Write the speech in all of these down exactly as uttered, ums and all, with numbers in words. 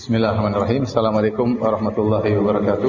Bismillahirrahmanirrahim. Assalamualaikum warahmatullahi wabarakatuh.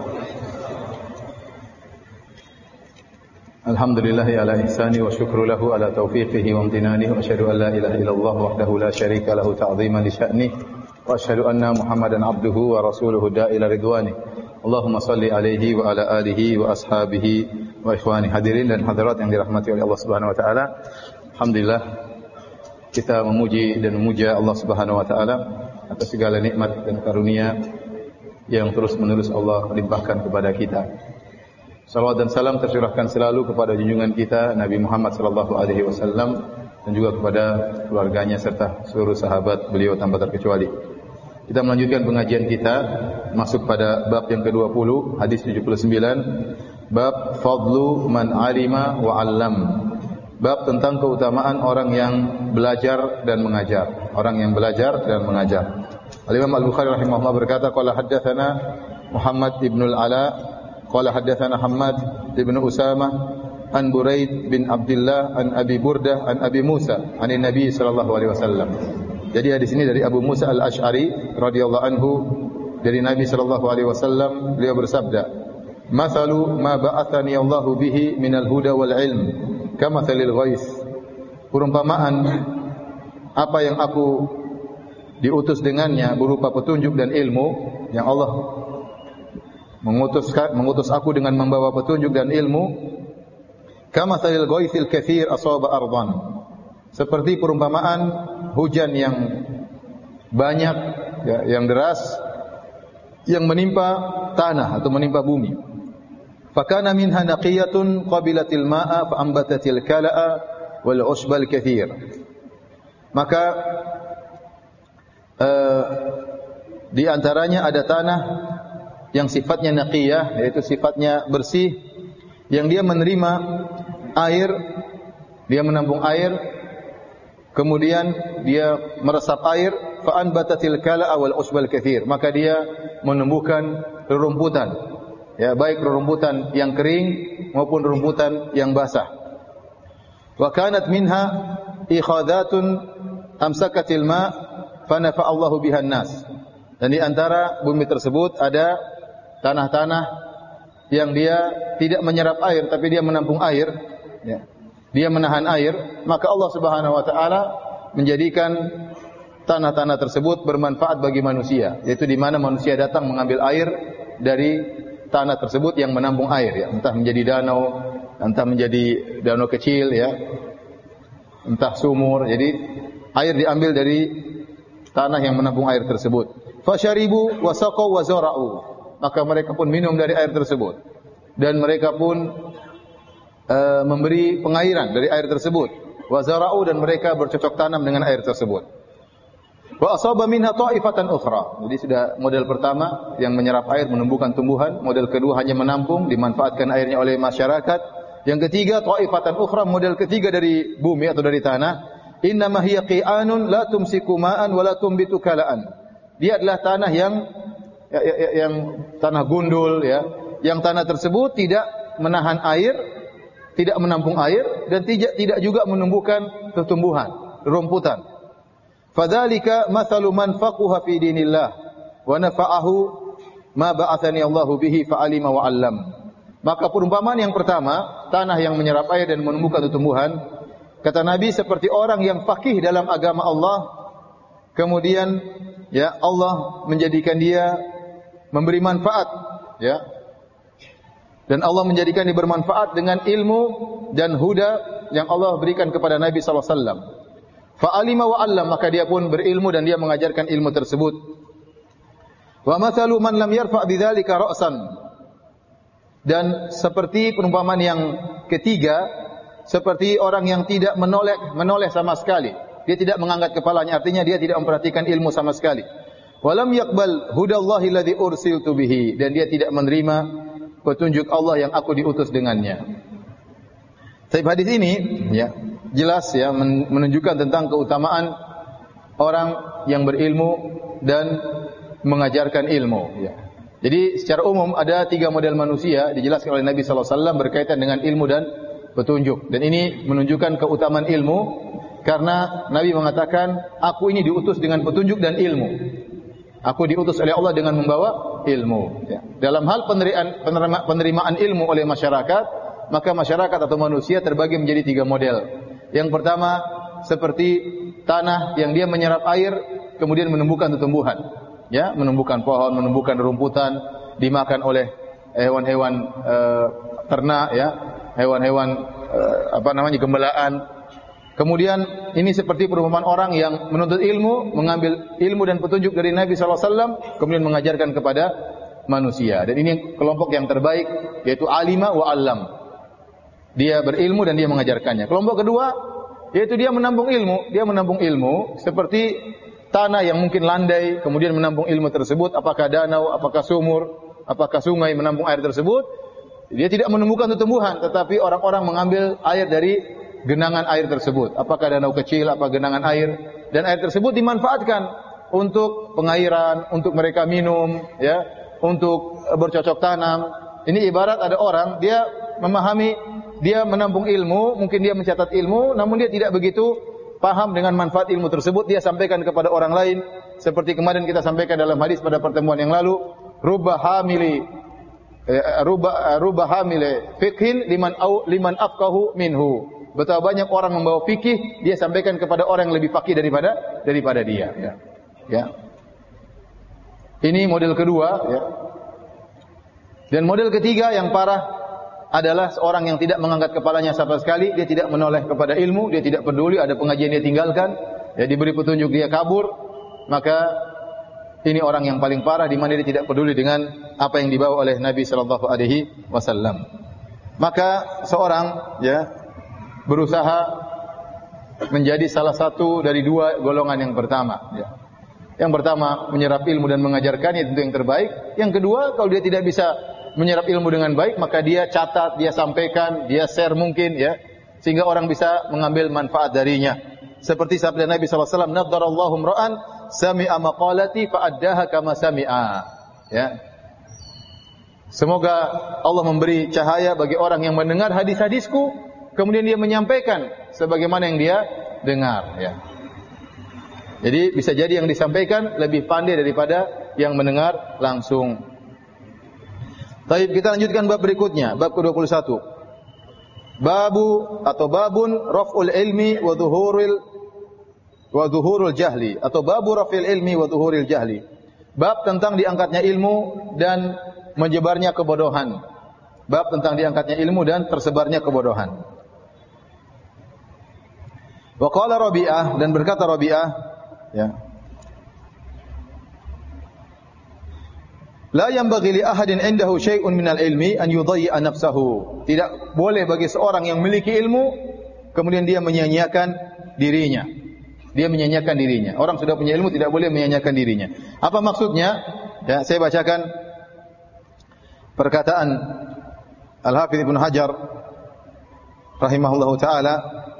Alhamdulillahi ala ihsani wa syukru lahu ala taufiqihi wa amtinani wa asyhadu an la ilaha illallah wahdahu la syarika lahu ta'ziman li sya'ni wa asyhadu anna Muhammadan abduhu wa rasuluhu da'ila ridwani. Allahumma salli alaihi wa ala alihi wa ashabihi wa ikhwani hadirin dan hadirat yang dirahmati oleh Allah Subhanahu wa taala. Alhamdulillah kita memuji dan memuja Allah Subhanahu wa taala atas segala nikmat dan karunia yang terus-menerus Allah limpahkan kepada kita. Salawat dan salam tercurahkan selalu kepada junjungan kita Nabi Muhammad sallallahu alaihi wasallam dan juga kepada keluarganya serta seluruh sahabat beliau tanpa terkecuali. Kita melanjutkan pengajian kita masuk pada bab yang kedua puluh, hadis tujuh puluh sembilan, bab fadlu man alima wa 'allam. Bab tentang keutamaan orang yang belajar dan mengajar, orang yang belajar dan mengajar. Al-Imam Al-Bukhari rahimahullah berkata, qala haddatsana Muhammad ibn al-Ala, qala haddatsana Hammad ibn Usamah an Buraid bin Abdullah an Abi Burdah an Abi Musa an Nabi sallallahu alaihi wasallam. Jadi hadis ini dari Abu Musa Al-Asy'ari radhiyallahu anhu dari Nabi sallallahu alaihi wasallam, beliau bersabda, "Mathalu ma ba'athani Allahu bihi minal huda wal ilm kamathalil ghais." Perumpamaan apa yang aku diutus dengannya berupa petunjuk dan ilmu, yang Allah mengutuskan mengutus aku dengan membawa petunjuk dan ilmu, kamathalil ghaisil katsir asaba ardan. Seperti perumpamaan hujan yang banyak, ya, yang deras yang menimpa tanah atau menimpa bumi. Fakana minha naqiyatun qabilatil ma'a fa ambatatil kala'a wal usbal katsir. Maka uh, di antaranya ada tanah yang sifatnya naqiyah, yaitu sifatnya bersih, yang dia menerima air, dia menampung air, kemudian dia meresap air, fa ambatatil kala'a wal usbal katsir. Maka dia menumbuhkan rerumputan, ya, baik rerumputan yang kering maupun rerumputan yang basah. Wa kanat minha ikhadatun amsakatil ma fa nafa Allahu bihan nas. Dan di antara bumi tersebut ada tanah-tanah yang dia tidak menyerap air tapi dia menampung air, ya. Dia menahan air, maka Allah Subhanahu wa taala menjadikan tanah-tanah tersebut bermanfaat bagi manusia, yaitu di mana manusia datang mengambil air dari tanah tersebut yang menampung air, ya, entah menjadi danau, entah menjadi danau kecil, ya, entah sumur. Jadi air diambil dari tanah yang menampung air tersebut. Fasyaribu wa saqaw wa zara'u. Maka mereka pun minum dari air tersebut dan mereka pun uh, memberi pengairan dari air tersebut. Wa zara'u, dan mereka bercocok tanam dengan air tersebut. Wa asaba minha ta'ifatan ukhra. Jadi sudah model pertama yang menyerap air menumbuhkan tumbuhan, model kedua hanya menampung, dimanfaatkan airnya oleh masyarakat. Yang ketiga ta'ifatan ukhra, model ketiga dari bumi atau dari tanah, innama hiya qi'anun la tumsiku ma'an wa la tumbitu kala'an. Dia adalah tanah yang ya, ya, yang tanah gundul, ya, yang tanah tersebut tidak menahan air, tidak menampung air, dan tidak tidak juga menumbuhkan tumbuhan, rumputan. Fadzalika mathalu man faqaha fi dinillah wa nafa'ahu ma ba'athani Allahu bihi fa'alima wa 'allam. Maka perumpamaan yang pertama, tanah yang menyerap air dan menumbuhkan tumbuhan, kata Nabi seperti orang yang faqih dalam agama Allah, kemudian, ya, Allah menjadikan dia memberi manfaat, ya. Dan Allah menjadikan dia bermanfaat dengan ilmu dan huda yang Allah berikan kepada Nabi sallallahu alaihi wasallam. Fa'alima wa 'allam, maka dia pun berilmu dan dia mengajarkan ilmu tersebut. Wa mathalu man lam yarfa' bidzalika ra'san. Dan seperti perumpamaan yang ketiga, seperti orang yang tidak menoleh menoleh sama sekali. Dia tidak mengangkat kepalanya, artinya dia tidak memperhatikan ilmu sama sekali. Wa lam yaqbal hudallahi alladhi ursiltu bihi, dan dia tidak menerima petunjuk Allah yang aku diutus dengannya. Tapi hadis ini, ya, jelas, ya, menunjukkan tentang keutamaan orang yang berilmu dan mengajarkan ilmu, ya. Jadi secara umum ada tiga model manusia dijelaskan oleh Nabi sallallahu alaihi wasallam berkaitan dengan ilmu dan petunjuk. Dan ini menunjukkan keutamaan ilmu karena Nabi mengatakan, aku ini diutus dengan petunjuk dan ilmu. Aku diutus oleh Allah dengan membawa ilmu. Ya. Dalam hal penerimaan, penerima, penerimaan ilmu oleh masyarakat, maka masyarakat atau manusia terbagi menjadi tiga model. Yang pertama, seperti tanah yang dia menyerap air, kemudian menumbuhkan tumbuhan. Ya, menumbuhkan pohon, menumbuhkan rumputan, dimakan oleh hewan-hewan e, ternak, ya, hewan-hewan e, apa namanya gembelaan. Kemudian ini seperti perumpamaan orang yang menuntut ilmu, mengambil ilmu dan petunjuk dari Nabi sallallahu alaihi wasallam, kemudian mengajarkan kepada manusia. Dan ini kelompok yang terbaik, yaitu alima wa allam. Dia berilmu dan dia mengajarkannya. Kelompok kedua, yaitu dia menampung ilmu. Dia menampung ilmu seperti tanah yang mungkin landai, kemudian menampung ilmu tersebut. Apakah danau, apakah sumur, apakah sungai menampung air tersebut. Dia tidak menumbuhkan tumbuhan, tetapi orang-orang mengambil air dari genangan air tersebut. Apakah danau kecil, apa genangan air, dan air tersebut dimanfaatkan untuk pengairan, untuk mereka minum, ya, untuk bercocok tanam. Ini ibarat ada orang, dia memahami, dia menampung ilmu, mungkin dia mencatat ilmu, namun dia tidak begitu paham dengan manfaat ilmu tersebut. Dia sampaikan kepada orang lain, seperti kemarin kita sampaikan dalam hadis pada pertemuan yang lalu, rubba hamili rubba rubba hamili fiqhin liman au liman afqahu minhu. Betapa banyak orang membawa fikih, dia sampaikan kepada orang yang lebih faqih daripada daripada dia. Ya. Ya. Ini model kedua. Ya. Dan model ketiga yang parah adalah seorang yang tidak mengangkat kepalanya sama sekali, dia tidak menoleh kepada ilmu, dia tidak peduli, ada pengajian dia tinggalkan, ya, diberi petunjuk dia kabur, maka ini orang yang paling parah di mana dia tidak peduli dengan apa yang dibawa oleh Nabi sallallahu alaihi wasallam. Maka seorang, ya, berusaha menjadi salah satu dari dua golongan yang pertama. Ya. Yang pertama menyerap ilmu dan mengajarkannya, tentu yang terbaik. Yang kedua, kalau dia tidak bisa menyerap ilmu dengan baik, maka dia catat, dia sampaikan, dia share mungkin, ya, sehingga orang bisa mengambil manfaat darinya. Seperti sabda Nabi sallallahu alaihi wasallam, "Naddarallahu imra'an sami'a maqalati fa'addaha kama sami'a." Ya. Semoga Allah memberi cahaya bagi orang yang mendengar hadis-hadisku, kemudian dia menyampaikan sebagaimana yang dia dengar, ya. Jadi bisa jadi yang disampaikan lebih pandai daripada yang mendengar langsung. Baik, kita lanjutkan bab berikutnya, bab ke dua puluh satu. Babu atau babun raf'ul ilmi wa dhuhuril wa dhuhurul jahli, atau babu raf'il ilmi wa dhuhuril jahli. Bab tentang diangkatnya ilmu dan menyebarnya kebodohan. Bab tentang diangkatnya ilmu dan tersebarnya kebodohan. Wa qala Rabi'ah, dan berkata Rabi'ah, ya, la yanbaghi li ahadin indahu syai'un minal ilmi an yudayyi'a nafsahu. Tidak boleh bagi seorang yang memiliki ilmu kemudian dia menyia-nyiakan dirinya. Dia menyia-nyiakan dirinya. Orang sudah punya ilmu tidak boleh menyia-nyiakan dirinya. Apa maksudnya? Ya, saya bacakan perkataan Al-Hafidz Ibnu Hajar rahimahullahu taala.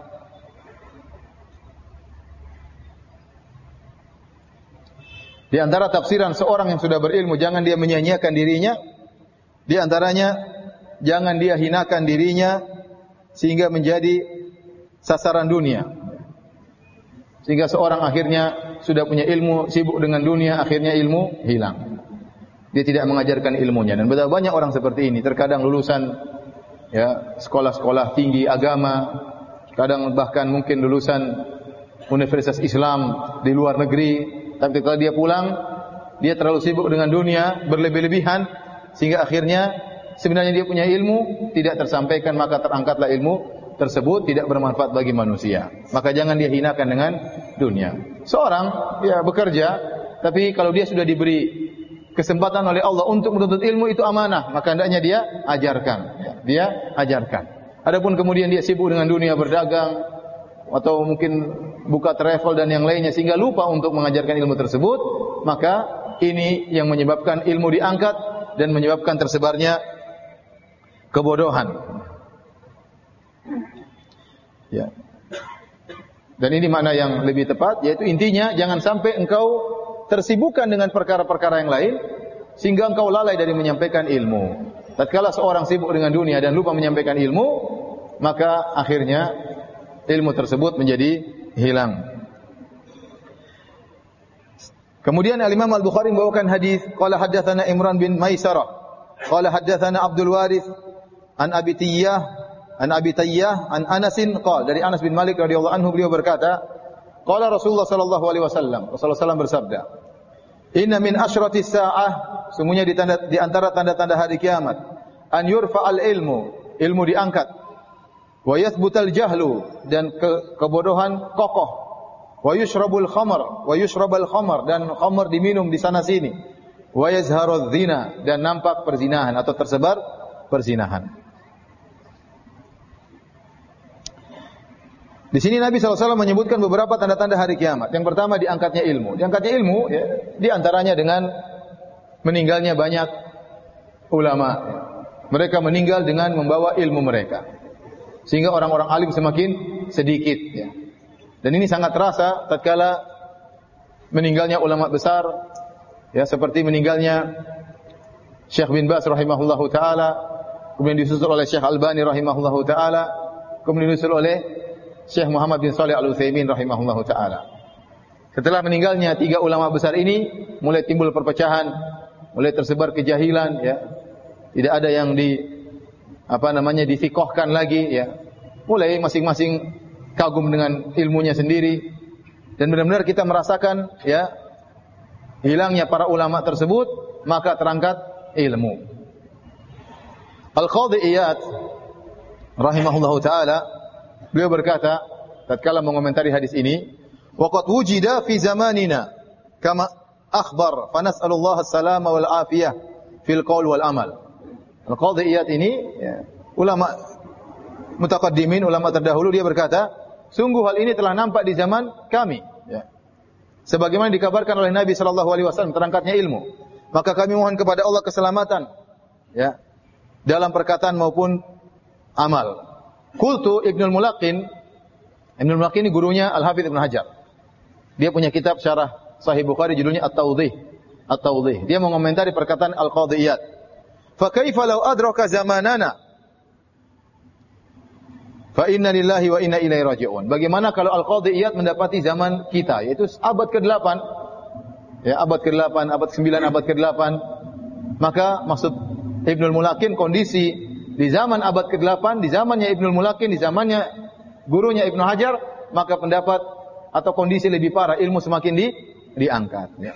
Di antara tafsiran seorang yang sudah berilmu, jangan dia menyia-nyiakan dirinya. Di antaranya, jangan dia hinakan dirinya sehingga menjadi sasaran dunia. Sehingga seorang akhirnya sudah punya ilmu, sibuk dengan dunia, akhirnya ilmu hilang. Dia tidak mengajarkan ilmunya. Dan betapa banyak orang seperti ini. Terkadang lulusan, ya, sekolah-sekolah tinggi agama, kadang bahkan mungkin lulusan Universitas Islam di luar negeri. Tapi kalau dia pulang, dia terlalu sibuk dengan dunia, berlebih-lebihan, sehingga akhirnya sebenarnya dia punya ilmu, tidak tersampaikan, maka terangkatlah ilmu tersebut, tidak bermanfaat bagi manusia. Maka jangan dia hinakan dengan dunia. Seorang, ya, bekerja, tapi kalau dia sudah diberi kesempatan oleh Allah untuk menuntut ilmu, itu amanah, maka hendaknya dia ajarkan. Ya, dia ajarkan. Adapun kemudian dia sibuk dengan dunia, berdagang, atau mungkin buka travel dan yang lainnya sehingga lupa untuk mengajarkan ilmu tersebut, maka ini yang menyebabkan ilmu diangkat dan menyebabkan tersebarnya kebodohan. Ya. Dan ini makna yang lebih tepat, yaitu intinya jangan sampai engkau tersibukkan dengan perkara-perkara yang lain sehingga engkau lalai dari menyampaikan ilmu. Tatkala seorang sibuk dengan dunia dan lupa menyampaikan ilmu, maka akhirnya ilmu tersebut menjadi hilang. Kemudian Al-Imam Al-Bukhari membawakan hadis, qala haddatsana Imran bin Maisarah, qala haddatsana Abdul Warith an Abi Tiyyah, an Abi Tayyah, an Anasin qala, dari Anas bin Malik radhiyallahu anhu beliau berkata, qala Rasulullah sallallahu alaihi wasallam, Rasulullah sallallahu alaihi wasallam bersabda, inna min asyratis sa'ah, sungguhnya di, tanda, di antara tanda-tanda hari kiamat, an yurfa'al ilmu, ilmu diangkat, wa yathbutal jahlu, dan ke, kebodohan kokoh, wa yushrabul khamar, wa yushrabal khamar, dan khamar diminum di sana sini, wa yazharudz zina, dan nampak perzinahan atau tersebar perzinahan. Di sini Nabi shallallahu alaihi wasallam menyebutkan beberapa tanda-tanda hari kiamat. Yang pertama, diangkatnya ilmu. Diangkatnya ilmu, ya, di antaranya dengan meninggalnya banyak ulama. Mereka meninggal dengan membawa ilmu mereka, sehingga orang-orang alim semakin sedikit. Ya. Dan ini sangat terasa tatkala meninggalnya ulama besar, ya, seperti meninggalnya Syekh bin Baz rahimahullahu taala, kemudian disusul oleh Syekh Albani rahimahullahu taala, kemudian disusul oleh Syekh Muhammad bin Shalih Al-Utsaimin rahimahullahu taala. Setelah meninggalnya tiga ulama besar ini, mulai timbul perpecahan, mulai tersebar kejahilan, ya. Tidak ada yang di apa namanya difikohkan lagi, ya. Mulai masing-masing kagum dengan ilmunya sendiri, dan benar-benar kita merasakan, ya, hilangnya para ulama tersebut, maka terangkat ilmu. Al-Qadhi Iyad rahimahullahu taala, beliau berkata tatkala mengomentari hadis ini, waqad wujida fi zamanina kama akhbar fa nas'alullah as-salama wal afiyah fil qaul wal amal. Al-Qadhi Iyad ini, ya, ulama mutaqaddimin, ulama terdahulu, dia berkata, sungguh hal ini telah nampak di zaman kami, ya. Sebagaimana dikabarkan oleh Nabi sallallahu alaihi wasallam, terangkatnya ilmu. Maka kami mohon kepada Allah keselamatan, ya, dalam perkataan maupun amal. Qultu Ibnul Mulaqqin, Ibnul Mulaqqin ini gurunya Al-Hafidz Ibnu Hajar. Dia punya kitab syarah Sahih Bukhari judulnya At-Tawdhih. At-Tawdhih. Dia mengomentari perkataan Al-Qadhi Iyad. Fa kaifa law adraka zamanana? Fa inna lillahi wa inna ilaihi raji'un. Bagaimana kalau Al-Qadhi Iyad mendapati zaman kita, yaitu abad kedelapan, ya, abad kedelapan, abad kesembilan, abad kedelapan. Maka maksud Ibnul Mulaqqin, kondisi di zaman abad kedelapan, di zamannya Ibnul Mulaqqin, di zamannya gurunya Ibnu Hajar, maka pendapat atau kondisi lebih parah, ilmu semakin di, diangkat. Ya.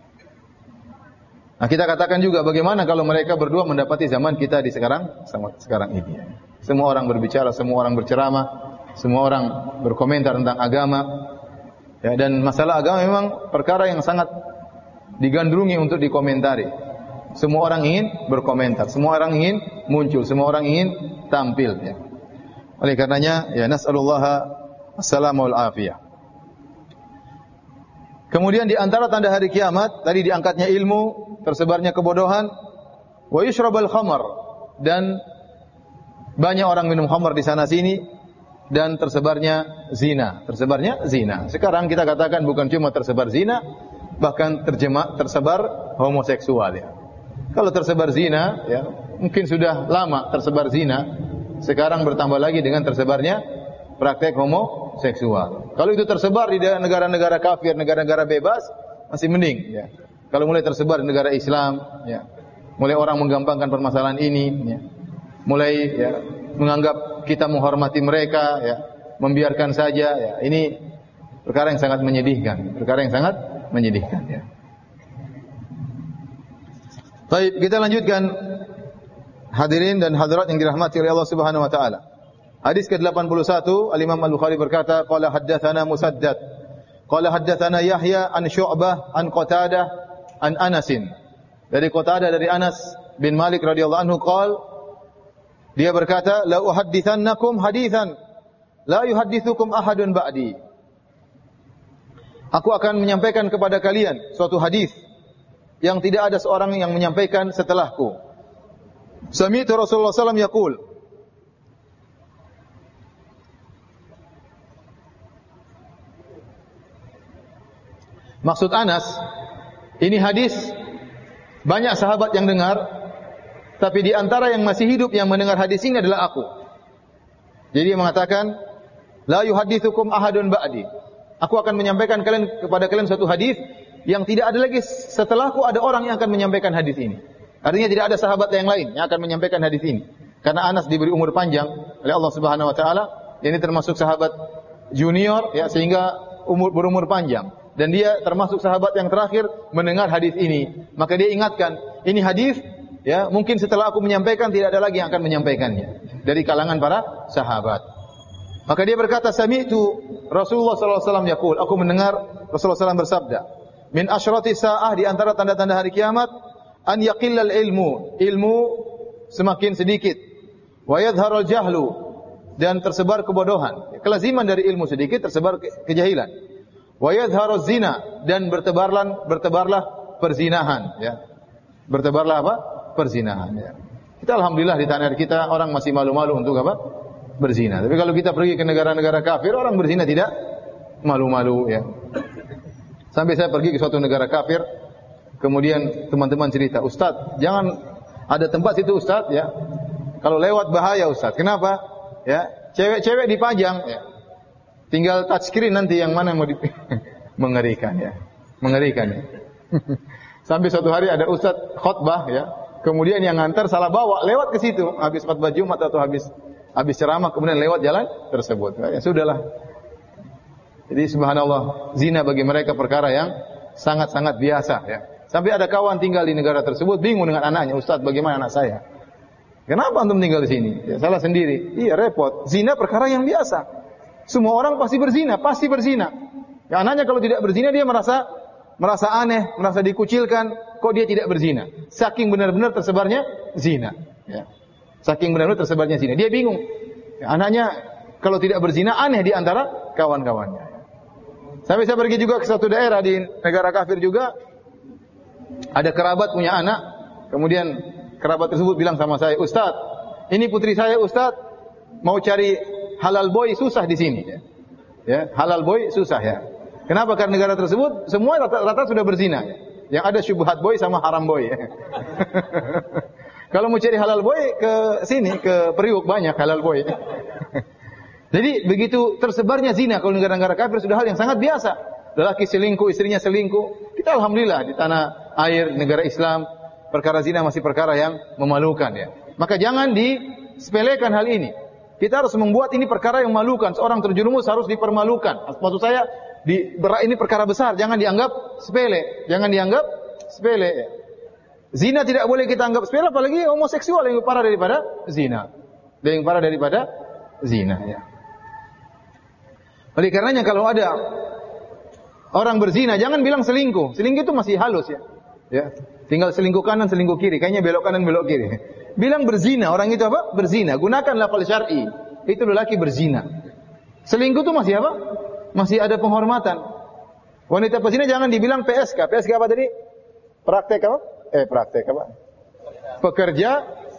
Nah, kita katakan juga bagaimana kalau mereka berdua mendapati zaman kita di sekarang, sekarang ini. Semua orang berbicara, semua orang berceramah, semua orang berkomentar tentang agama. Ya, dan masalah agama memang perkara yang sangat digandrungi untuk dikomentari. Semua orang ingin berkomentar, semua orang ingin muncul, semua orang ingin tampil, ya. Oleh karenanya, ya, nas'alullaha as-salama wal afiyah. Kemudian di antara tanda hari kiamat, tadi diangkatnya ilmu, tersebarnya kebodohan, wa yushrabal khamar, dan banyak orang minum khamar di sana sini, dan tersebarnya zina, tersebarnya zina. Sekarang kita katakan bukan cuma tersebar zina, bahkan terjemah tersebar homoseksual, ya. Kalau tersebar zina, ya, mungkin sudah lama tersebar zina, sekarang bertambah lagi dengan tersebarnya praktek homoseksual. Kalau itu tersebar di negara-negara kafir, negara-negara bebas, masih mending, ya. Kalau mulai tersebar di negara Islam, ya, mulai orang menggampangkan permasalahan ini, ya, mulai, ya, menganggap kita menghormati mereka, ya, membiarkan saja, ya, ini perkara yang sangat menyedihkan, perkara yang sangat menyedihkan, ya. Baik, kita lanjutkan, hadirin dan hadirat yang dirahmati oleh Allah Subhanahu wa taala. Hadis ke delapan puluh satu, Al-Imam Al-Bukhari berkata, qala haddatsana Musaddad, qala haddatsana Yahya an Syu'bah an Qatadah an Anasin. Dari Qatadah, dari Anas bin Malik radhiyallahu anhu, qala, dia berkata, la uhadditsannakum haditsan la yuhadditsukum ahadun ba'di. Aku akan menyampaikan kepada kalian suatu hadis yang tidak ada seorang yang menyampaikan setelahku. Sami'tu Rasulullah sallallahu alaihi wasallam yaqul, maksud Anas, ini hadis banyak sahabat yang dengar, tapi di antara yang masih hidup yang mendengar hadis ini adalah aku. Jadi dia mengatakan, la yuhadditsukum ahadun ba'di. Aku akan menyampaikan kalian kepada kalian suatu hadis yang tidak ada lagi setelahku ada orang yang akan menyampaikan hadis ini. Artinya tidak ada sahabat yang lain yang akan menyampaikan hadis ini. Karena Anas diberi umur panjang oleh Allah Subhanahu wa taala, ini termasuk sahabat junior ya, sehingga umur berumur panjang, dan dia termasuk sahabat yang terakhir mendengar hadis ini. Maka dia ingatkan, ini hadis ya, mungkin setelah aku menyampaikan tidak ada lagi yang akan menyampaikannya dari kalangan para sahabat. Maka dia berkata, sami'tu Rasulullah sallallahu alaihi wasallam yaqul, aku mendengar Rasulullah sallallahu alaihi wasallam bersabda, min asyrati sa'ah, di antara tanda-tanda hari kiamat, an yaqillal ilmu, ilmu semakin sedikit, wa yadhharul jahlu, dan tersebar kebodohan. Kelaziman dari ilmu sedikit tersebar ke- kejahilan. Wa yadhharuz zina, dan bertebarlah bertebarlah perzinahan ya. Bertebarlah apa? Perzinahan ya. Kita alhamdulillah di tanah kita orang masih malu-malu untuk apa? Berzina. Tapi kalau kita pergi ke negara-negara kafir, orang berzina tidak malu-malu ya. Sampai saya pergi ke suatu negara kafir, kemudian teman-teman cerita, Ustaz, jangan ada tempat situ Ustaz ya. Kalau lewat bahaya Ustaz. Kenapa? Ya, cewek-cewek dipajang ya. Tinggal touchscreen nanti yang mana mau di mengerikan ya. Mengerikan ya. Sampai suatu hari ada Ustaz khutbah ya. Kemudian yang ngantar salah bawa lewat ke situ habis khutbah Jumat atau habis habis ceramah, kemudian lewat jalan tersebut. Ya sudahlah. Jadi subhanallah, zina bagi mereka perkara yang sangat-sangat biasa ya. Sampai ada kawan tinggal di negara tersebut bingung dengan anaknya, Ustaz, bagaimana anak saya? Kenapa antum tinggal di sini? Ya, salah sendiri. Iya, repot. Zina perkara yang biasa. Semua orang pasti berzina, pasti berzina. Ya, anaknya kalau tidak berzina dia merasa merasa aneh, merasa dikucilkan, kok dia tidak berzina? Saking benar-benar tersebarnya zina, ya. Saking benar-benar tersebarnya zina. Dia bingung. Ya, anaknya kalau tidak berzina aneh di antara kawan-kawannya. Sampai saya pergi juga ke suatu daerah di negara kafir juga, ada kerabat punya anak, kemudian kerabat tersebut bilang sama saya, Ustaz, ini putri saya Ustaz, mau cari halal boy susah di sini. Ya, ya halal boy susah ya. Kenapa? Karena negara tersebut semua rata-rata sudah berzina. Ya. Yang ada syubhat boy sama haram boy. Ya. Kalau mau cari halal boy ke sini, ke Priuk banyak halal boy. Jadi begitu tersebarnya zina kalau negara-negara kafir sudah hal yang sangat biasa. Lelaki selingkuh, istrinya selingkuh. Kita alhamdulillah di tanah air negara Islam perkara zina masih perkara yang memalukan ya. Maka jangan disepelekan hal ini. Kita harus membuat ini perkara yang memalukan. Seorang terjerumus harus dipermalukan. Maksud saya di, ini perkara besar, jangan dianggap sepele. Jangan dianggap sepele. Ya. Zina tidak boleh kita anggap sepele, apalagi homoseksual yang parah daripada zina. Yang parah daripada zina ya. Oleh karenanya kalau ada orang berzina, jangan bilang selingkuh. Selingkuh itu masih halus ya. Ya. Tinggal selingkuh kanan, selingkuh kiri. Kayaknya belok kanan, belok kiri. Bilang berzina, orang itu apa? Berzina. Gunakan lafal syar'i. Itu lelaki berzina. Selingkuh itu masih apa? Masih ada penghormatan. Wanita pezina jangan dibilang P S K. P S K apa tadi? Praktek apa? Eh, praktek apa? Pekerja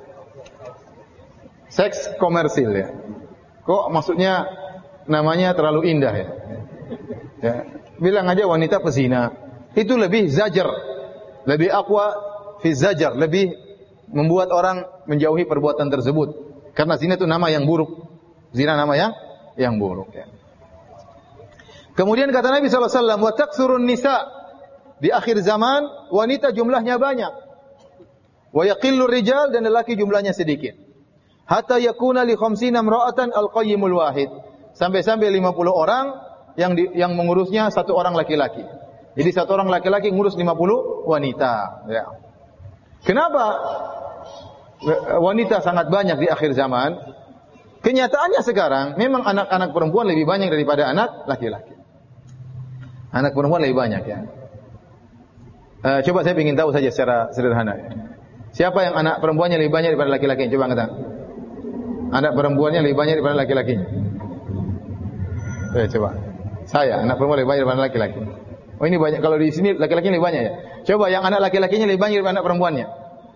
seks komersil ya. Kok maksudnya namanya terlalu indah ya. Ya. Bilang aja wanita pezina. Itu lebih zajar, lebih aqwa fi zajar, lebih membuat orang menjauhi perbuatan tersebut. Karena zina itu nama yang buruk. Zina nama yang yang buruk ya. Kemudian kata Nabi sallallahu alaihi wasallam, "Wa taksurun nisa." Di akhir zaman wanita jumlahnya banyak. Wa yaqillur rijal, dan lelaki jumlahnya sedikit. Hatta yakuna li khamsina imra'atan al-qayyimul wahid. Sampai-sampai lima puluh orang yang di, yang mengurusnya satu orang laki-laki. Jadi satu orang laki-laki ngurus lima puluh wanita, ya. Kenapa wanita sangat banyak di akhir zaman? Kenyataannya sekarang memang anak-anak perempuan lebih banyak daripada anak laki-laki. Anak perempuan lebih banyak ya. Uh, coba saya ingin tahu saja secara sederhana. Ya. Siapa yang anak perempuannya lebih banyak daripada laki-lakinya? Coba angkat tangan. Anak perempuannya lebih banyak daripada laki-lakinya. Eh, coba. Saya, anak perempuan lebih banyak daripada laki-laki. Oh ini banyak, kalau di sini laki-lakinya lebih banyak ya. Coba yang anak laki-lakinya lebih banyak daripada anak perempuannya.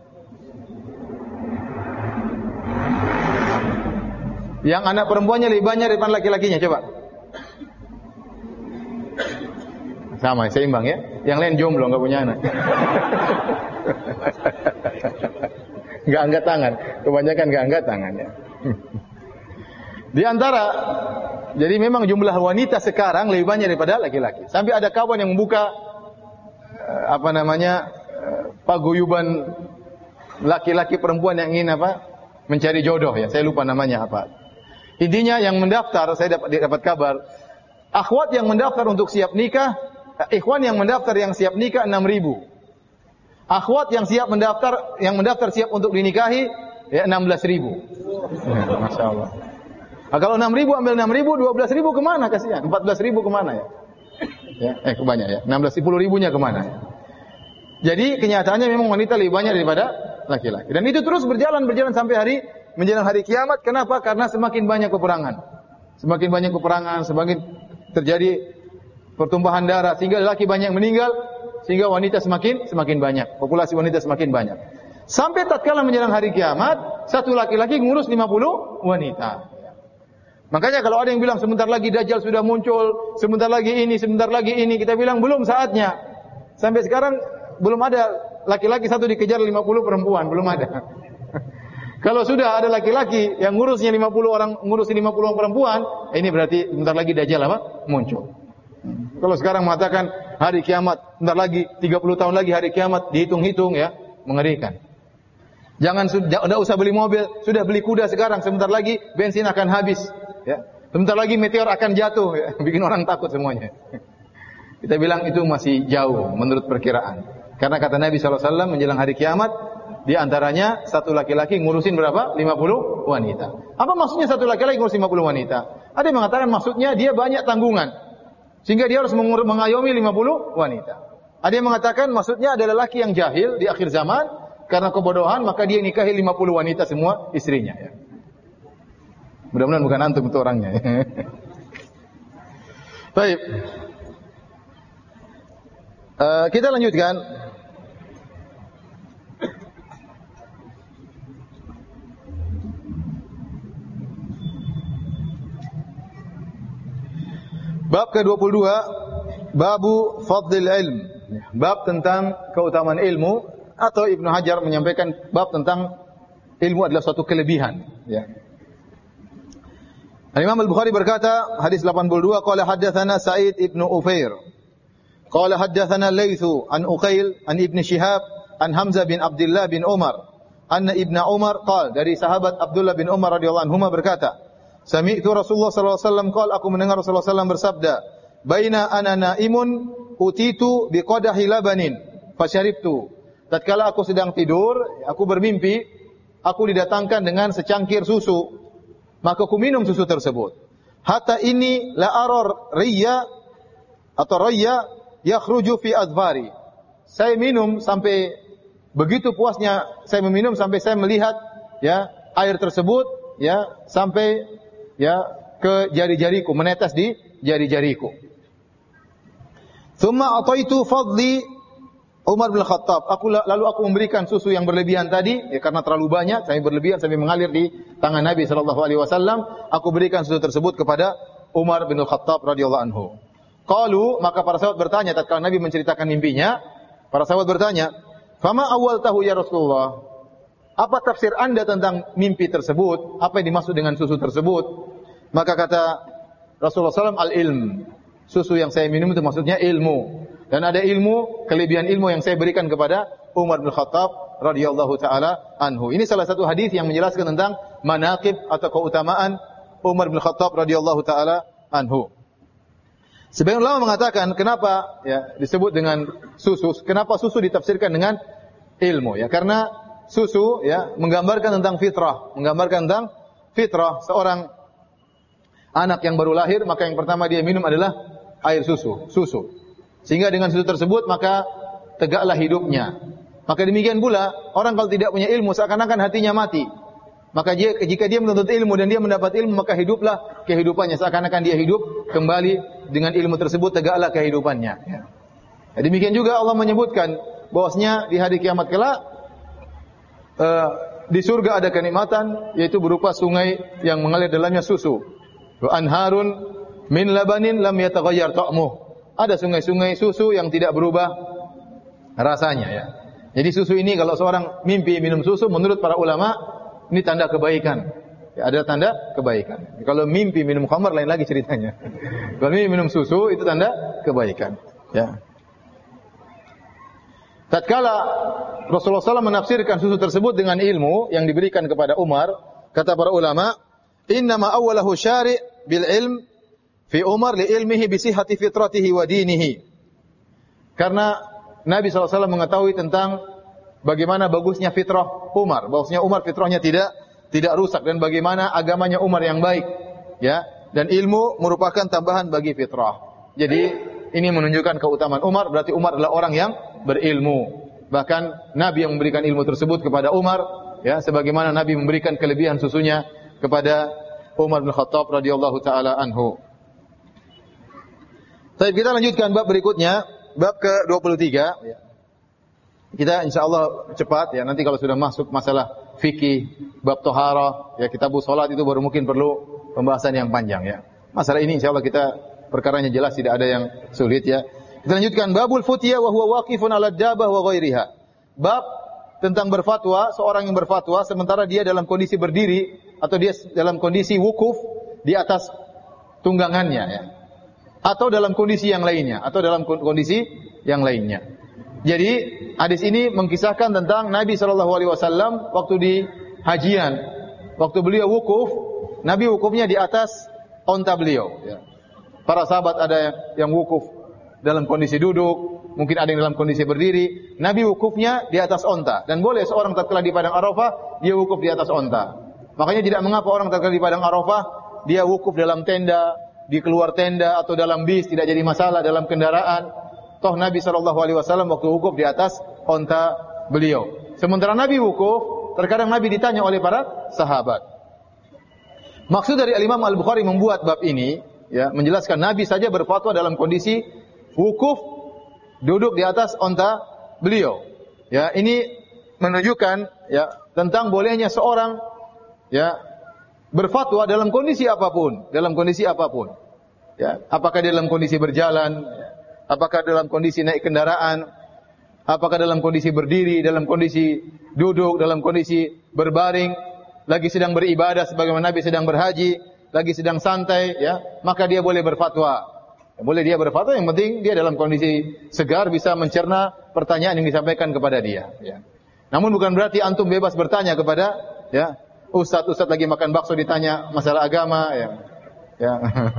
Yang anak perempuannya lebih banyak daripada laki-lakinya, coba. Sama, seimbang ya. Yang lain jomblo, enggak punya anak. Enggak angkat tangan. Kebanyakan enggak angkat tangan ya. Di antara, jadi memang jumlah wanita sekarang lebih banyak daripada laki-laki. Sampai ada kawan yang membuka apa namanya paguyuban laki-laki perempuan yang ingin apa mencari jodoh ya. Saya lupa namanya apa. Intinya yang mendaftar, saya dapat dapat kabar, akhwat yang mendaftar untuk siap nikah, ikhwan yang mendaftar yang siap nikah enam ribu. Akhwat yang siap mendaftar, yang mendaftar siap untuk dinikahi ya enam belas ribu. Ya, Masya Allah. Nah, kalau enam ribu ambil enam ribu, dua belas ribu kemana kasihan? empat belas ribu kemana ya? Ya, eh kebanyak ya. enam belas sepuluh ribunya kemana ya? Jadi kenyataannya memang wanita lebih banyak daripada laki-laki. Dan itu terus berjalan berjalan sampai hari menjelang hari kiamat. Kenapa? Karena semakin banyak peperangan. Semakin banyak peperangan, semakin terjadi pertumpahan darah sehingga laki banyak meninggal, sehingga wanita semakin semakin banyak. Populasi wanita semakin banyak. Sampai tatkala menjelang hari kiamat, satu laki-laki ngurus lima puluh wanita. Makanya kalau ada yang bilang sebentar lagi Dajjal sudah muncul, sebentar lagi ini, sebentar lagi ini, kita bilang belum saatnya. Sampai sekarang belum ada laki-laki satu dikejar lima puluh perempuan, belum ada. Kalau sudah ada laki-laki yang ngurusnya lima puluh orang, ngurusin lima puluh orang perempuan, ini berarti sebentar lagi Dajjal apa? Muncul. Kalau sekarang mengatakan hari kiamat, sebentar lagi tiga puluh tahun lagi hari kiamat, dihitung-hitung ya, mengerikan. Jangan sudah usah beli mobil, sudah beli kuda sekarang, sebentar lagi bensin akan habis. Ya. Sebentar lagi meteor akan jatuh, ya. Bikin orang takut semuanya. Kita bilang itu masih jauh menurut perkiraan. Karena kata Nabi shallallahu alaihi wasallam menjelang hari kiamat, di antaranya satu laki-laki ngurusin berapa? lima puluh wanita. Apa maksudnya satu laki-laki ngurusin lima puluh wanita? Ada yang mengatakan maksudnya dia banyak tanggungan, sehingga dia harus mengayomi lima puluh wanita. Ada yang mengatakan maksudnya adalah laki yang jahil di akhir zaman, karena kebodohan maka dia nikahi lima puluh wanita semua istrinya. Ya. Mudah-mudahan bukan antum itu orangnya. Baik. Uh, kita lanjutkan. Bab ke dua puluh dua, Babu Fadlil Ilm. Bab tentang keutamaan ilmu, atau Ibnu Hajar menyampaikan bab tentang ilmu adalah suatu kelebihan, ya. Imam Al-Bukhari berkata, hadis delapan puluh dua, qala haddatsana Sa'id ibnu Ufair. Qala haddatsana Laitsu an Uqail an Ibnu Syihab an Hamzah bin Abdullah bin Umar. Anna Ibnu Umar qala, dari sahabat Abdullah bin Umar radhiyallahu anhuma berkata, sami'tu Rasulullah sallallahu alaihi wasallam qala, aku mendengar Rasulullah sallallahu alaihi wasallam bersabda, baina ana naimun utitu biqadahi labanin fasyaribtu. Tatkala aku sedang tidur, aku bermimpi, aku didatangkan dengan secangkir susu. Maka aku minum susu tersebut. Hatta ini la arar riya atau raya yakhruju fi adbari. Saya minum sampai begitu puasnya saya meminum sampai saya melihat ya air tersebut ya sampai ya ke jari-jariku, menetes di jari-jariku. Tsumma ataitu fadli Umar bin Khattab. Aku lalu aku memberikan susu yang berlebihan tadi, ya karena terlalu banyak, sampai berlebihan sampai mengalir di tangan Nabi sallallahu alaihi wasallam. Aku berikan susu tersebut kepada Umar bin Khattab radhiyallahu anhu. Qalu, maka para sahabat bertanya tatkala Nabi menceritakan mimpinya, para sahabat bertanya, "Fama awwaltahu ya Rasulullah?" Apa tafsir Anda tentang mimpi tersebut? Apa yang dimaksud dengan susu tersebut? Maka kata Rasulullah sallallahu alaihi wasallam, al-ilm. Susu yang saya minum itu maksudnya ilmu. Dan ada ilmu, kelebihan ilmu yang saya berikan kepada Umar bin Khattab radhiyallahu taala anhu. Ini salah satu hadis yang menjelaskan tentang manaqib atau keutamaan Umar bin Khattab radhiyallahu taala anhu. Sebagian ulama mengatakan kenapa ya disebut dengan susu? Kenapa susu ditafsirkan dengan ilmu? Ya karena susu ya menggambarkan tentang fitrah, menggambarkan tentang fitrah seorang anak yang baru lahir, maka yang pertama dia minum adalah air susu, susu. Sehingga dengan susu tersebut maka tegaklah hidupnya. Maka demikian pula orang kalau tidak punya ilmu seakan-akan hatinya mati. Maka dia, jika dia menuntut ilmu dan dia mendapat ilmu maka hiduplah kehidupannya seakan-akan dia hidup kembali dengan ilmu tersebut, tegaklah kehidupannya. Ya. Ya, demikian juga Allah menyebutkan bahwasanya di hari kiamat kelak uh, di surga ada kenikmatan yaitu berupa sungai yang mengalir dalamnya susu. Wa anharun min labanin lam yataghayyar ta'muh. Ada sungai-sungai susu yang tidak berubah rasanya ya. Jadi susu ini kalau seorang mimpi minum susu menurut para ulama ini tanda kebaikan. Ya, ada tanda kebaikan. Kalau mimpi minum khamar lain lagi ceritanya. Kalau mimpi minum susu itu tanda kebaikan. Ya. Tatkala Rasulullah shallallahu alaihi wasallam menafsirkan susu tersebut dengan ilmu yang diberikan kepada Umar, kata para ulama, innama awwalahu syari' bil ilm fi Umar li ilmihi bi sihhati fitratihi wa dinihi. Karena Nabi shallallahu alaihi wasallam mengetahui tentang bagaimana bagusnya fitrah Umar, bahwasanya Umar fitrahnya tidak tidak rusak, dan bagaimana agamanya Umar yang baik, ya. Dan ilmu merupakan tambahan bagi fitrah. Jadi ini menunjukkan keutamaan Umar, berarti Umar adalah orang yang berilmu. Bahkan Nabi yang memberikan ilmu tersebut kepada Umar, ya, sebagaimana Nabi memberikan kelebihan susunya kepada Umar bin Khattab radhiyallahu taala anhu. Baik, kita lanjutkan bab berikutnya, bab ke dua puluh tiga. Kita insyaallah cepat, ya. Nanti kalau sudah masuk masalah fikih, bab taharah, ya, kitabus salat itu baru mungkin perlu pembahasan yang panjang, ya. Masalah ini insyaallah kita perkaranya jelas, tidak ada yang sulit, ya. Kita lanjutkan babul futya wa huwa waqifun 'ala dabah wa ghairiha. Bab tentang berfatwa, seorang yang berfatwa sementara dia dalam kondisi berdiri atau dia dalam kondisi wukuf di atas tunggangannya, ya. Atau dalam kondisi yang lainnya, atau dalam kondisi yang lainnya. Jadi hadis ini mengkisahkan tentang Nabi sallallahu alaihi wasallam waktu di hajian, waktu beliau wukuf, Nabi wukufnya di atas onta beliau, ya. Para sahabat ada yang wukuf dalam kondisi duduk, mungkin ada yang dalam kondisi berdiri. Nabi wukufnya di atas onta, dan boleh seorang tatkala di padang Arafah dia wukuf di atas onta. Makanya tidak mengapa orang tatkala di padang Arafah dia wukuf dalam tenda, di keluar tenda atau dalam bis, tidak jadi masalah, dalam kendaraan. Toh Nabi sallallahu alaihi wasallam waktu wukuf di atas onta beliau. Sementara Nabi wukuf, terkadang Nabi ditanya oleh para sahabat. Maksud dari Al-Imam Al-Bukhari membuat bab ini, ya, menjelaskan Nabi saja berfatwa dalam kondisi wukuf duduk di atas onta beliau. Ya, ini menunjukkan, ya, tentang bolehnya seorang, ya, berfatwa dalam kondisi apapun, dalam kondisi apapun. Ya, apakah dia dalam kondisi berjalan, ya, apakah dalam kondisi naik kendaraan, apakah dalam kondisi berdiri, dalam kondisi duduk, dalam kondisi berbaring, lagi sedang beribadah sebagaimana Nabi sedang berhaji, lagi sedang santai, ya, maka dia boleh berfatwa. Ya, boleh dia berfatwa, yang penting dia dalam kondisi segar, bisa mencerna pertanyaan yang disampaikan kepada dia, ya. Namun bukan berarti antum bebas bertanya kepada, ya, ustaz-ustaz lagi makan bakso ditanya masalah agama, ya. Ya.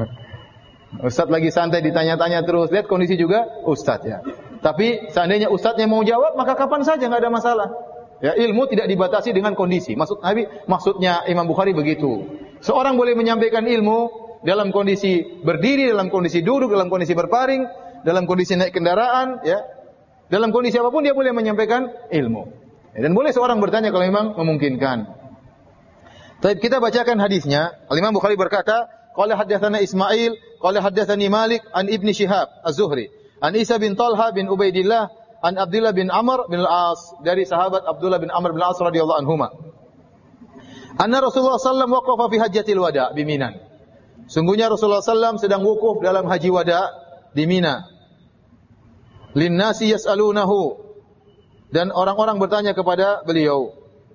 Ustaz lagi santai ditanya-tanya terus, lihat kondisi juga ustaz, ya. Tapi seandainya ustaznya mau jawab, maka kapan saja, enggak ada masalah. Ya, ilmu tidak dibatasi dengan kondisi. Maksud Nabi, maksudnya Imam Bukhari begitu. Seorang boleh menyampaikan ilmu dalam kondisi berdiri, dalam kondisi duduk, dalam kondisi berbaring, dalam kondisi naik kendaraan, ya. Dalam kondisi apapun dia boleh menyampaikan ilmu. Ya, dan boleh seorang bertanya kalau memang memungkinkan. Baik, kita bacakan hadisnya. Al-Imam Bukhari berkata, qala haddatsana Ismail, qala haddatsani Malik an Ibnu Syihab Az-Zuhri, an Isa bin Talha bin Ubaidillah, an Abdullah bin Amr bin Al-As, dari sahabat Abdullah bin Amr bin Al-As radhiyallahu anhuma. Anna Rasulullah sallallahu alaihi wasallam waqafa fi hajjatil wada bi Minan. Sungguhnya Rasulullah sallallahu alaihi wasallam sedang wukuf dalam haji wada di Mina. Linnasi yas'alunahu, dan orang-orang bertanya kepada beliau.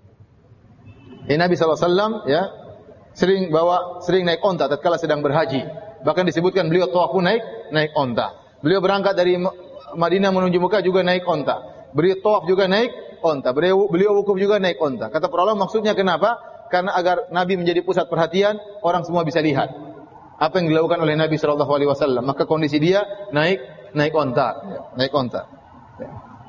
Ini Nabi sallallahu alaihi wasallam, ya, sering bawa, sering naik onta tatkala sedang berhaji. Bahkan disebutkan beliau tawaf pun naik naik onta. Beliau berangkat dari Madinah menuju Mekah juga naik onta. Beliau tawaf juga naik onta. Beliau beliau wukuf juga naik onta. Kata para ulama, maksudnya kenapa? Karena agar Nabi menjadi pusat perhatian, orang semua bisa lihat apa yang dilakukan oleh Nabi sallallahu alaihi wasallam. Maka kondisi dia naik naik onta, ya, naik onta. Ya.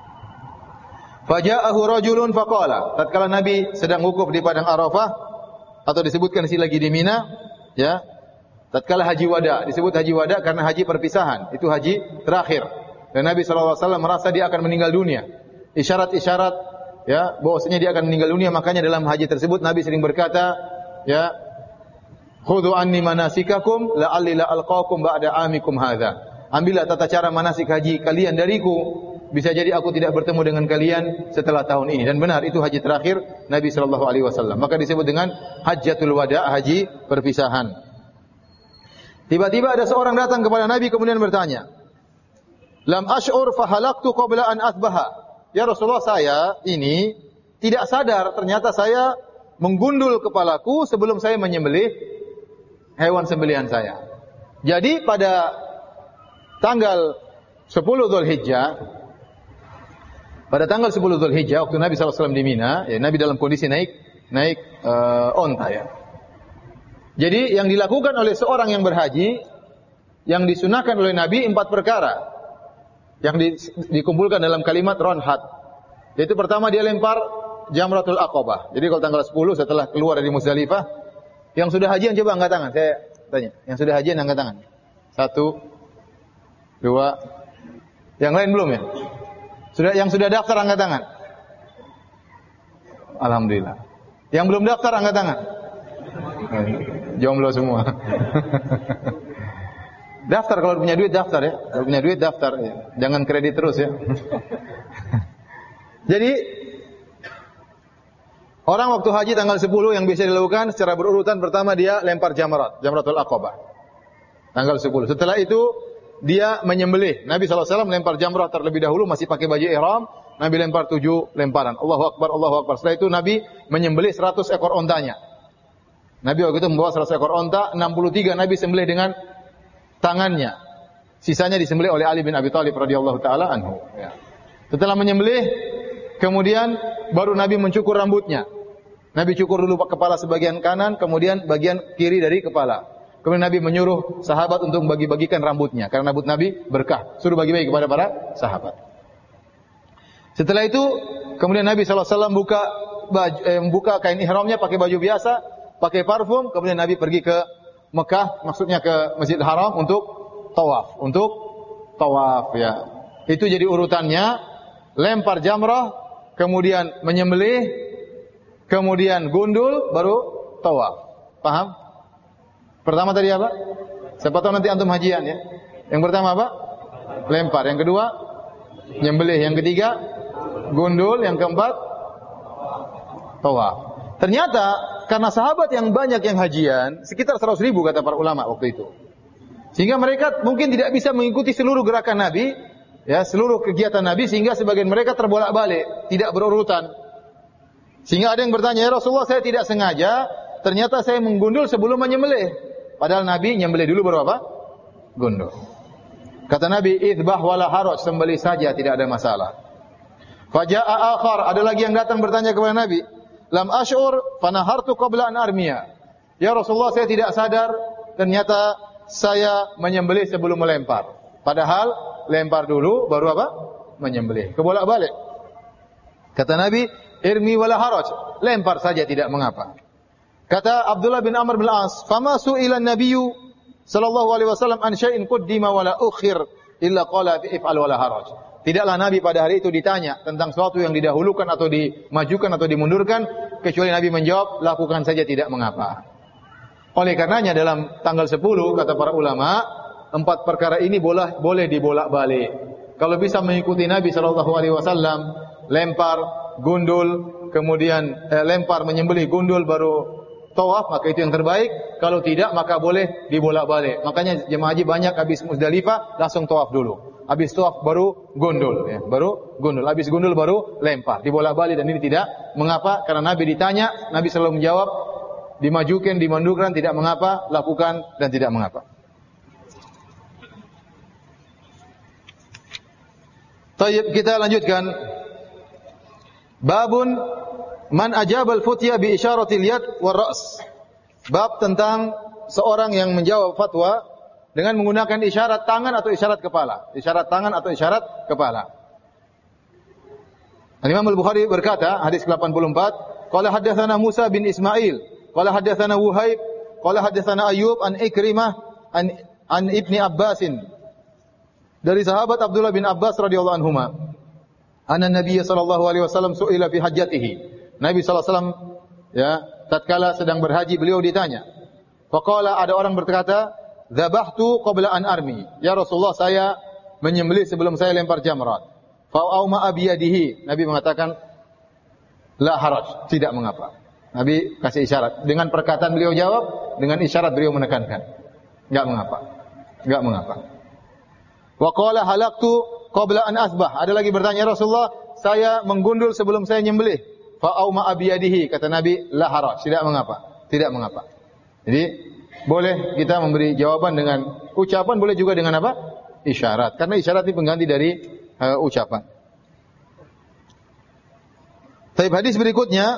Faja'ahu rajulun faqala, tatkala Nabi sedang wukuf di padang Arafah, atau disebutkan di sini lagi di Mina, ya. Tatkala haji wada, disebut haji wada karena haji perpisahan, itu haji terakhir. Dan Nabi sallallahu alaihi wasallam merasa dia akan meninggal dunia. Isyarat-isyarat, ya, bahwasanya dia akan meninggal dunia, makanya dalam haji tersebut Nabi sering berkata, ya, khudhu anni manasikakum la'alli la alqakum ba'da amikum hadza. Ambillah tata cara manasik haji kalian dariku, bisa jadi aku tidak bertemu dengan kalian setelah tahun ini. Dan benar, itu haji terakhir Nabi sallallahu alaihi wasallam. Maka disebut dengan hajjatul wada, haji perpisahan. Tiba-tiba ada seorang datang kepada Nabi kemudian bertanya, "Lam ash'ur fa halaqtu qabla an athbaha." Ya Rasulullah, saya ini tidak sadar ternyata saya menggundul kepalaku sebelum saya menyembelih hewan sembelihan saya. Jadi pada tanggal sepuluh Dzulhijjah, Pada tanggal sepuluh Dzulhijjah waktu Nabi sallallahu alaihi wasallam di Mina, ya Nabi dalam kondisi naik naik uh, onta ya. Jadi yang dilakukan oleh seorang yang berhaji, yang disunahkan oleh Nabi empat perkara yang di, dikumpulkan dalam kalimat ronhat. Yaitu pertama dia lempar Jamratul Aqabah. Jadi kalau tanggal sepuluh setelah keluar dari Muzdalifah, yang sudah hajian coba angkat tangan. Saya tanya, yang sudah hajian angkat tangan. Satu, dua, yang lain belum ya? Sudah, yang sudah daftar angkat tangan. Alhamdulillah. Yang belum daftar angkat tangan. Jomblo semua. Daftar kalau punya duit daftar ya. Kalau punya duit daftar ya. Jangan kredit terus ya. Jadi orang waktu haji tanggal sepuluh yang bisa dilakukan secara berurutan, pertama dia lempar jamrat, Jamratul Aqabah. Tanggal sepuluh. Setelah itu dia menyembelih. Nabi sallallahu alaihi wasallam lempar jamrah terlebih dahulu, masih pakai baju ihram. Nabi lempar tujuh lemparan. Allahu Akbar, Allahu Akbar. Setelah itu Nabi menyembelih seratus ekor ontanya. Nabi waktu itu membawa seratus ekor onta, enam puluh tiga Nabi sembelih dengan tangannya. Sisanya disembelih oleh Ali bin Abi Thalib radhiyallahu taala anhu. Ya. Setelah menyembelih, kemudian baru Nabi mencukur rambutnya. Nabi cukur dulu kepala sebagian kanan, kemudian bagian kiri dari kepala. Kemudian Nabi menyuruh sahabat untuk bagi-bagikan rambutnya. Karena rambut Nabi berkah. Suruh bagi-bagi kepada para sahabat. Setelah itu, kemudian Nabi sallallahu alaihi wasallam buka, baju, eh, buka kain ihramnya pakai baju biasa, pakai parfum. Kemudian Nabi pergi ke Mekah, maksudnya ke Masjidil Haram untuk tawaf. Untuk tawaf ya. Itu jadi urutannya. Lempar jamrah, kemudian menyembelih, kemudian gundul, baru tawaf. Paham? Pertama tadi apa? Siapa tahu nanti antum hajian ya. Yang pertama apa? Lempar. Yang kedua, nyembelih. Yang ketiga, gundul. Yang keempat, tawaf. Ternyata karena sahabat yang banyak yang hajian, sekitar seratus ribu kata para ulama waktu itu. Sehingga mereka mungkin tidak bisa mengikuti seluruh gerakan Nabi, ya, seluruh kegiatan Nabi, sehingga sebagian mereka terbolak-balik, tidak berurutan. Sehingga ada yang bertanya, ya Rasulullah, saya tidak sengaja, ternyata saya menggundul sebelum menyembelih. Padahal Nabi nyembelih dulu baru apa? Gundul. Kata Nabi, "Idbah wala haraj," sembelih saja, tidak ada masalah. Faja'a akhar, ada lagi yang datang bertanya kepada Nabi, "Lam ash'ur fanahartu qabla an armiya." Ya Rasulullah, saya tidak sadar, ternyata saya menyembelih sebelum melempar. Padahal lempar dulu baru apa? Menyembelih. Kebolak-balik. Kata Nabi, "Irmi wala haraj," lempar saja tidak mengapa. Kata Abdullah bin Amr bin Al-As, "Fama su'ila an-nabiyyu sallallahu alaihi wasallam an syai'in qaddima wala ukhir illa qala if'al wala haraj." Tidaklah Nabi pada hari itu ditanya tentang sesuatu yang didahulukan atau dimajukan atau dimundurkan, kecuali Nabi menjawab, "Lakukan saja tidak mengapa." Oleh karenanya dalam tanggal sepuluh kata para ulama, empat perkara ini boleh boleh dibolak-balik. Kalau bisa mengikuti Nabi sallallahu alaihi wasallam, lempar, gundul, kemudian eh, lempar, menyembelih, gundul baru tawaf, maka itu yang terbaik. Kalau tidak, maka boleh dibolak-balik. Makanya jemaah haji banyak habis Muzdalifah langsung tawaf dulu. Habis tawaf baru gundul, ya, baru gundul. Habis gundul baru lempar. Dibolak-balik, dan ini tidak mengapa karena Nabi ditanya, Nabi selalu menjawab, dimajukan, dimundurkan, tidak mengapa, lakukan dan tidak mengapa. Baik, kita lanjutkan. Babun man ajabal futya bi isyaratil yad war ra's. Bab tentang seorang yang menjawab fatwa dengan menggunakan isyarat tangan atau isyarat kepala. Isyarat tangan atau isyarat kepala. Imam Al-Bukhari berkata, hadis delapan puluh empat, qala haddatsana Musa bin Ismail, qala haddatsana Wuhaib, qala haddatsana Ayyub an Ikrimah an an Ibni Abbasin. Dari sahabat Abdullah bin Abbas radhiyallahu anhuma. Anna Nabiy sallallahu alaihi wasallam su'ila fi hajjatihi. Nabi sallallahu alaihi wasallam ya, tatkala sedang berhaji beliau ditanya. Faqala, ada orang berkata, "Dzabahtu qabla an armi." Ya Rasulullah, saya menyembelih sebelum saya lempar jamrat. Fa'auma abiyadihi. Nabi mengatakan, "La haraj," tidak mengapa. Nabi kasih isyarat. Dengan perkataan beliau jawab, dengan isyarat beliau menekankan. Enggak mengapa. Enggak mengapa. Wa qala halaqtu qabla an asbah. Ada lagi bertanya, Rasulullah, saya menggundul sebelum saya nyembelih. Fa'auma abiyadihi, kata Nabi, la haraj, tidak mengapa, tidak mengapa. Jadi boleh kita memberi jawaban dengan ucapan, boleh juga dengan apa? Isyarat. Karena isyarat ini pengganti dari uh, ucapan. Tapi hadis berikutnya,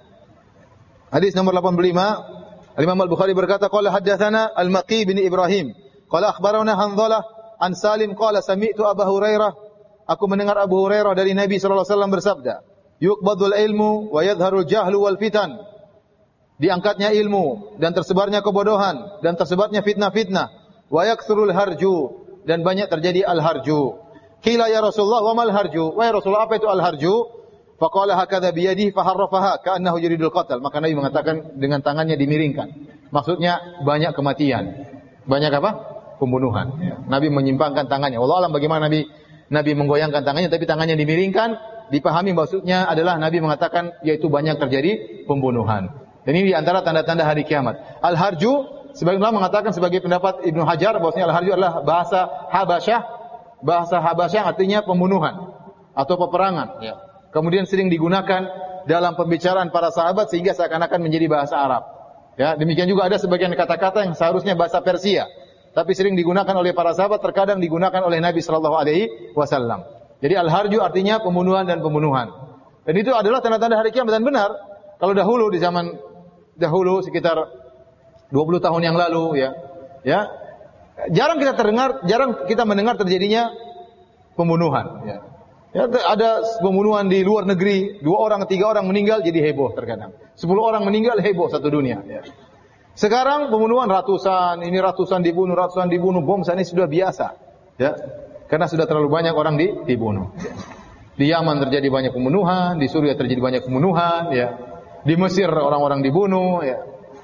hadis nomor delapan puluh lima, Imam Al-Bukhari berkata, qala haddatsana Al-Maqi bin Ibrahim, qala akhbarana Hanzalah an Salim qala sami'tu Abu Hurairah, aku mendengar Abu Hurairah dari Nabi sallallahu alaihi wasallam bersabda, yuqbadul ilmu wa yadhharul jahlu wal fitan. Diangkatnya ilmu dan tersebarnya kebodohan dan tersebarnya fitnah-fitnah. Wa yakthurul harju dan banyak terjadi al-harju. Qila ya Rasulullah wa mal harju? Wahai Rasulullah, apa itu al-harju? Faqala hakadha bi yadihi faharrafaha ka'annahu yuridul qatl. Maka Nabi mengatakan dengan tangannya dimiringkan. Maksudnya banyak kematian. Banyak apa? Pembunuhan. Ya. Nabi menyimpangkan tangannya. Wallahu alam bagaimana Nabi Nabi menggoyangkan tangannya tapi tangannya dimiringkan, dipahami maksudnya adalah Nabi mengatakan yaitu banyak terjadi pembunuhan. Dan ini di antara tanda-tanda hari kiamat. Al-harju sebagian ulama mengatakan sebagai pendapat Ibnu Hajar bahwasanya al-harju adalah bahasa Habasyah, bahasa Habasyah artinya pembunuhan atau peperangan, ya. Kemudian sering digunakan dalam pembicaraan para sahabat sehingga seakan-akan menjadi bahasa Arab. Ya, demikian juga ada sebagian kata-kata yang seharusnya bahasa Persia, tapi sering digunakan oleh para sahabat, terkadang digunakan oleh Nabi sallallahu alaihi wasallam. Jadi al-harju artinya pembunuhan dan pembunuhan. Dan itu adalah tanda-tanda hari kiamat dan benar. Kalau dahulu di zaman dahulu sekitar dua puluh tahun yang lalu ya, ya jarang kita terdengar, jarang kita mendengar terjadinya pembunuhan. Ya. Ya, ada pembunuhan di luar negeri, dua orang, tiga orang meninggal jadi heboh terkadang. Sepuluh orang meninggal heboh satu dunia. Ya. Sekarang pembunuhan ratusan, ini ratusan dibunuh, ratusan dibunuh, bom sana ini sudah biasa. Ya, karena sudah terlalu banyak orang di, dibunuh. Di Yaman terjadi banyak pembunuhan, di Suriah terjadi banyak pembunuhan, ya. Di Mesir orang-orang dibunuh, ya.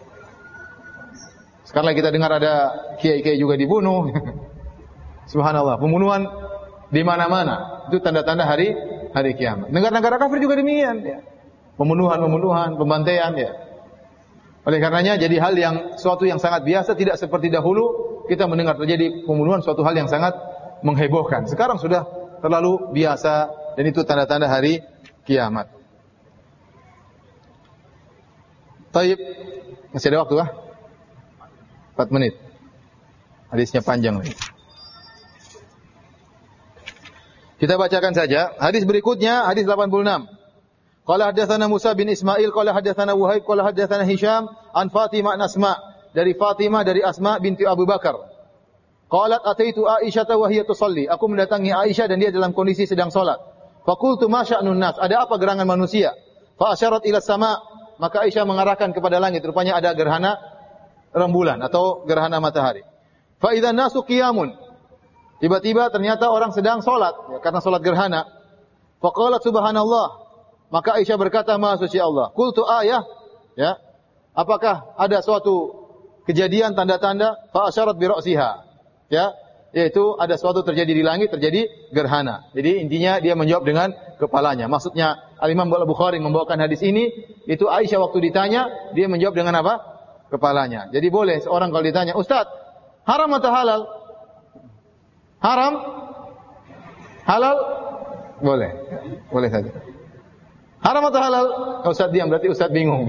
Sekarang kita dengar ada kiai-kiai juga dibunuh. Subhanallah, pembunuhan di mana-mana. Itu tanda-tanda hari hari kiamat. Negara-negara kafir juga demikian, ya. Pembunuhan-pembunuhan, pembantaian, ya. Oleh karenanya jadi hal yang suatu yang sangat biasa, tidak seperti dahulu kita mendengar terjadi pembunuhan suatu hal yang sangat menghebohkan. Sekarang sudah terlalu biasa dan itu tanda-tanda hari kiamat. Taib, masih ada waktu kah? empat menit. Hadisnya panjang lagi. Kita bacakan saja. Hadis berikutnya, hadis delapan puluh enam. Qala hadatsana Musa bin Ismail, qala hadatsana Wahaib, qala hadatsana Hisham an Fatimah an Asma, dari Fatimah dari Asma binti Abu Bakar. Qalat ataitu Aisyah wa hiya tusalli. Aku mendatangi Aisyah dan dia dalam kondisi sedang salat. Faqultu ma sya'nun nas? Ada apa gerangan manusia? Fa asyarat ila sama, maka Aisyah mengarahkan kepada langit, rupanya ada gerhana rembulan atau gerhana matahari. Fa idzan nasu qiyamun. Tiba-tiba ternyata orang sedang salat, ya, karena salat gerhana. Faqalat subhanallah. Maka Aisyah berkata, Maha suci Allah. Qultu ayah, ya. Apakah ada suatu kejadian tanda-tanda? Fa asyarat bi ra'siha. Ya, yaitu ada suatu terjadi di langit, terjadi gerhana. Jadi intinya dia menjawab dengan kepalanya. Maksudnya Al-Imam Al-Bukhari membawakan hadis ini, itu Aisyah waktu ditanya, dia menjawab dengan apa? Kepalanya. Jadi boleh seorang kalau ditanya, Ustaz, haram atau halal? Haram? Halal? Boleh. Boleh saja. Haram atau halal? Ustaz diam, berarti Ustaz bingung.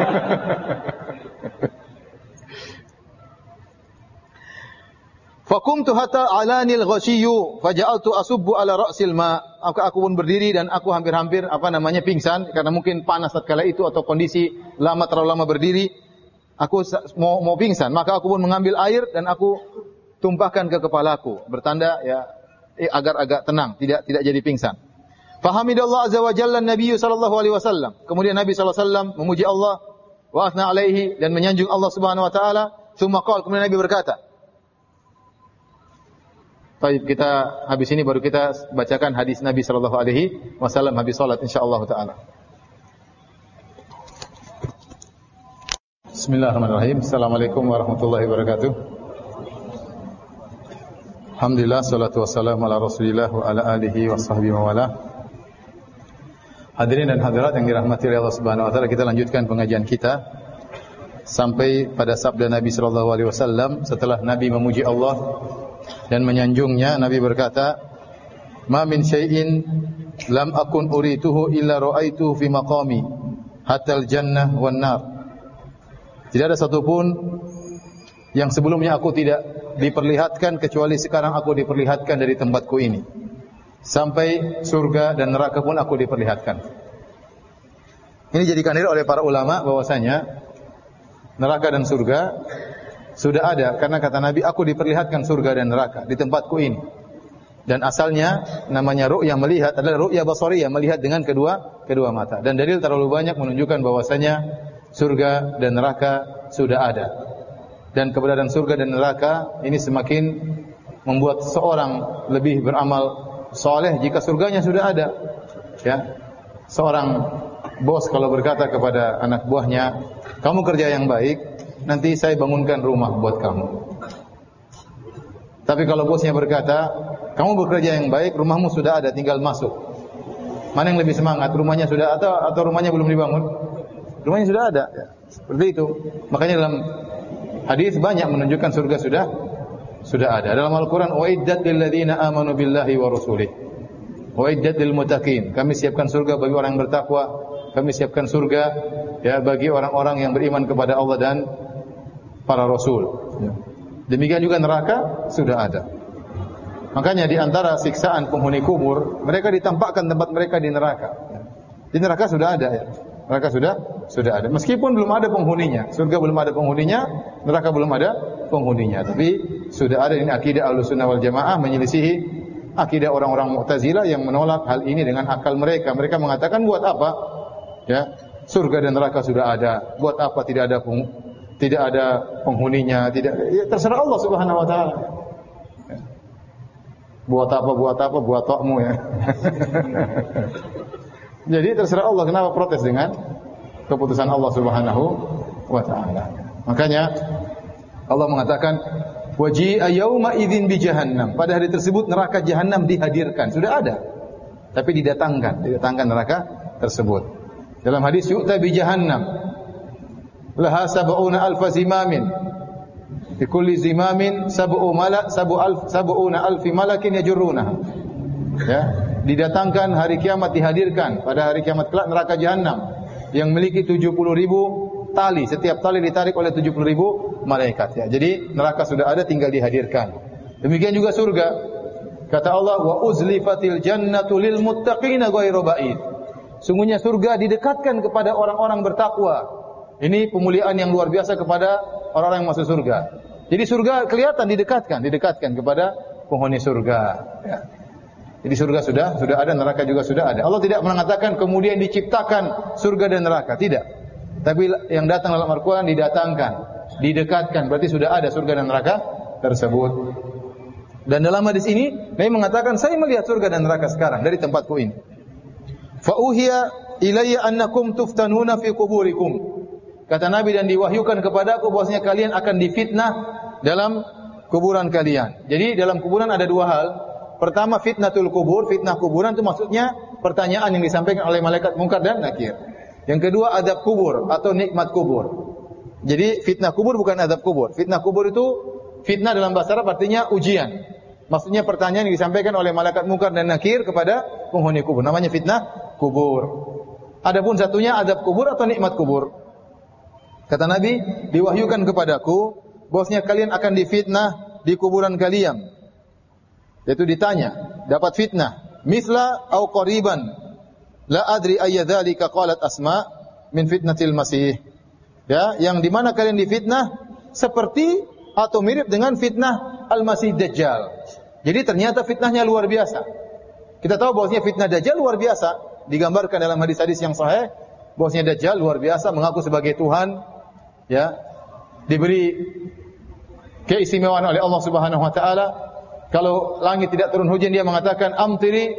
Faqumtu hatta alanil ghasyiyu faja'altu asubbu ala ra'sil ma. Aku, aku pun berdiri dan aku hampir-hampir apa namanya pingsan karena mungkin panas tatkala itu atau kondisi lama terlalu lama berdiri. Aku mau mau pingsan, maka aku pun mengambil air dan aku tumpahkan ke kepalaku, bertanda ya eh, agar agak tenang, tidak tidak jadi pingsan. Fahamidallah azza wa jalla Nabi sallallahu alaihi wasallam. Kemudian Nabi sallallahu alaihi wasallam memuji Allah wa athna alaihi dan menyanjung Allah Subhanahu wa taala. Tsumma qala, kemudian Nabi berkata, baik, kita habis ini baru kita bacakan hadis Nabi sallallahu alaihi wasallam habis salat insyaallah taala. Bismillahirrahmanirrahim. Assalamualaikum warahmatullahi wabarakatuh. Alhamdulillah, salatu wassalamu ala Rasulillah wa ala alihi wa sahbihi wa wala. Hadirin dan hadirat yang dirahmati oleh Allah Subhanahu wa taala, kita lanjutkan pengajian kita sampai pada sabda Nabi sallallahu alaihi wasallam setelah Nabi memuji Allah dan menyanjungnya. Nabi berkata, "Ma min syai'in lam akun urituhu illa ra'aituhu fi maqami hatta al-jannah wan nar." Tidak ada satupun yang sebelumnya aku tidak diperlihatkan kecuali sekarang aku diperlihatkan dari tempatku ini. Sampai surga dan neraka pun aku diperlihatkan. Ini dijadikan dalil oleh para ulama bahwasanya neraka dan surga sudah ada, karena kata Nabi, aku diperlihatkan surga dan neraka di tempatku ini. Dan asalnya namanya ru'ya, melihat, adalah ru'ya basariyah, melihat dengan kedua kedua mata. Dan dalil terlalu banyak menunjukkan bahwasanya surga dan neraka sudah ada. Dan keberadaan surga dan neraka ini semakin membuat seorang lebih beramal soleh jika surganya sudah ada. Ya, seorang bos kalau berkata kepada anak buahnya, kamu kerja yang baik, nanti saya bangunkan rumah buat kamu. Tapi kalau bosnya berkata, kamu bekerja yang baik, rumahmu sudah ada, tinggal masuk. Mana yang lebih semangat? Rumahnya sudah atau atau rumahnya belum dibangun? Rumahnya sudah ada. Ya, seperti itu. Makanya dalam hadis banyak menunjukkan surga sudah sudah ada. Dalam Al-Qur'an, "Wa'iddat lil ladzina amanu billahi wa rasulih." Wa'iddat lil muttaqin. Kami siapkan surga bagi orang yang bertakwa. Kami siapkan surga ya bagi orang-orang yang beriman kepada Allah dan para rasul. Ya. Demikian juga neraka sudah ada. Makanya di antara siksaan penghuni kubur, mereka ditampakkan tempat mereka di neraka. Di neraka sudah ada ya. Neraka sudah sudah ada. Meskipun belum ada penghuninya, surga belum ada penghuninya, neraka belum ada penghuninya. Tapi sudah ada. Ini akidah Ahlussunnah wal Jamaah, menyelisihi akidah orang-orang Mu'tazilah yang menolak hal ini dengan akal mereka. Mereka mengatakan buat apa? Ya, surga dan neraka sudah ada. Buat apa tidak ada peng, tidak ada penghuninya? Tidak. Ya, terserah Allah Subhanahu wa taala. Ya. Buat apa? Buat apa? Buat tokmu ya. Jadi terserah Allah, kenapa protes dengan keputusan Allah Subhanahu wa taala. Makanya Allah mengatakan waji'a yauma idzin bi jahannam. Pada hari tersebut neraka jahanam dihadirkan, sudah ada. Tapi didatangkan, didatangkan neraka tersebut. Dalam hadis yu'ta bi jahannam laha sab'una alfa zimamin. Fi kulli zimamin sab'u malak sab'u alf sab'una alfi malakin yajurrunaha. Ya, didatangkan hari kiamat, dihadirkan pada hari kiamat kelak neraka jahanam yang memiliki tujuh puluh ribu tali, setiap tali ditarik oleh tujuh puluh ribu malaikat ya. Jadi neraka sudah ada, tinggal dihadirkan. Demikian juga surga. Kata Allah, wa uzlifatil jannatu lil muttaqina ghairu ba'id. Sungguhnya surga didekatkan kepada orang-orang bertakwa. Ini pemuliaan yang luar biasa kepada orang-orang yang masuk surga. Jadi surga kelihatan didekatkan, didekatkan kepada penghuni surga ya. Jadi surga sudah sudah ada, neraka juga sudah ada. Allah tidak mengatakan kemudian diciptakan surga dan neraka, tidak. Tapi yang datang dalam Al-Qur'an didatangkan, didekatkan, berarti sudah ada surga dan neraka tersebut. Dan dalam hadis ini Nabi mengatakan, saya melihat surga dan neraka sekarang dari tempatku ini. Fa uhiya ilayya annakum tuftanuna fi quburikum. Kata Nabi, dan diwahyukan kepadaku bahwasanya kalian akan difitnah dalam kuburan kalian. Jadi dalam kuburan ada dua hal. Pertama, fitnatul kubur. Fitnah kuburan itu maksudnya pertanyaan yang disampaikan oleh malaikat Munkar dan Nakir. Yang kedua, adab kubur atau nikmat kubur. Jadi fitnah kubur bukan adab kubur. Fitnah kubur itu, fitnah dalam bahasa Arab artinya ujian. Maksudnya pertanyaan yang disampaikan oleh malaikat Munkar dan Nakir kepada penghuni kubur. Namanya fitnah kubur. Adapun satunya adab kubur atau nikmat kubur. Kata Nabi, diwahyukan kepadaku bahwasanya kalian akan difitnah di kuburan kalian. Yaitu ditanya, dapat fitnah, misla au qariban. La adri ayya dzalika qalat Asma min fitnatil Masih. Ya, yang di mana kalian difitnah seperti atau mirip dengan fitnah Al-Masih Dajjal. Jadi ternyata fitnahnya luar biasa. Kita tahu bahwasanya fitnah Dajjal luar biasa, digambarkan dalam hadis-hadis yang sahih bahwasanya Dajjal luar biasa, mengaku sebagai Tuhan, ya. Diberi keistimewaan oleh Allah Subhanahu wa taala. Kalau langit tidak turun hujan, dia mengatakan amtiri,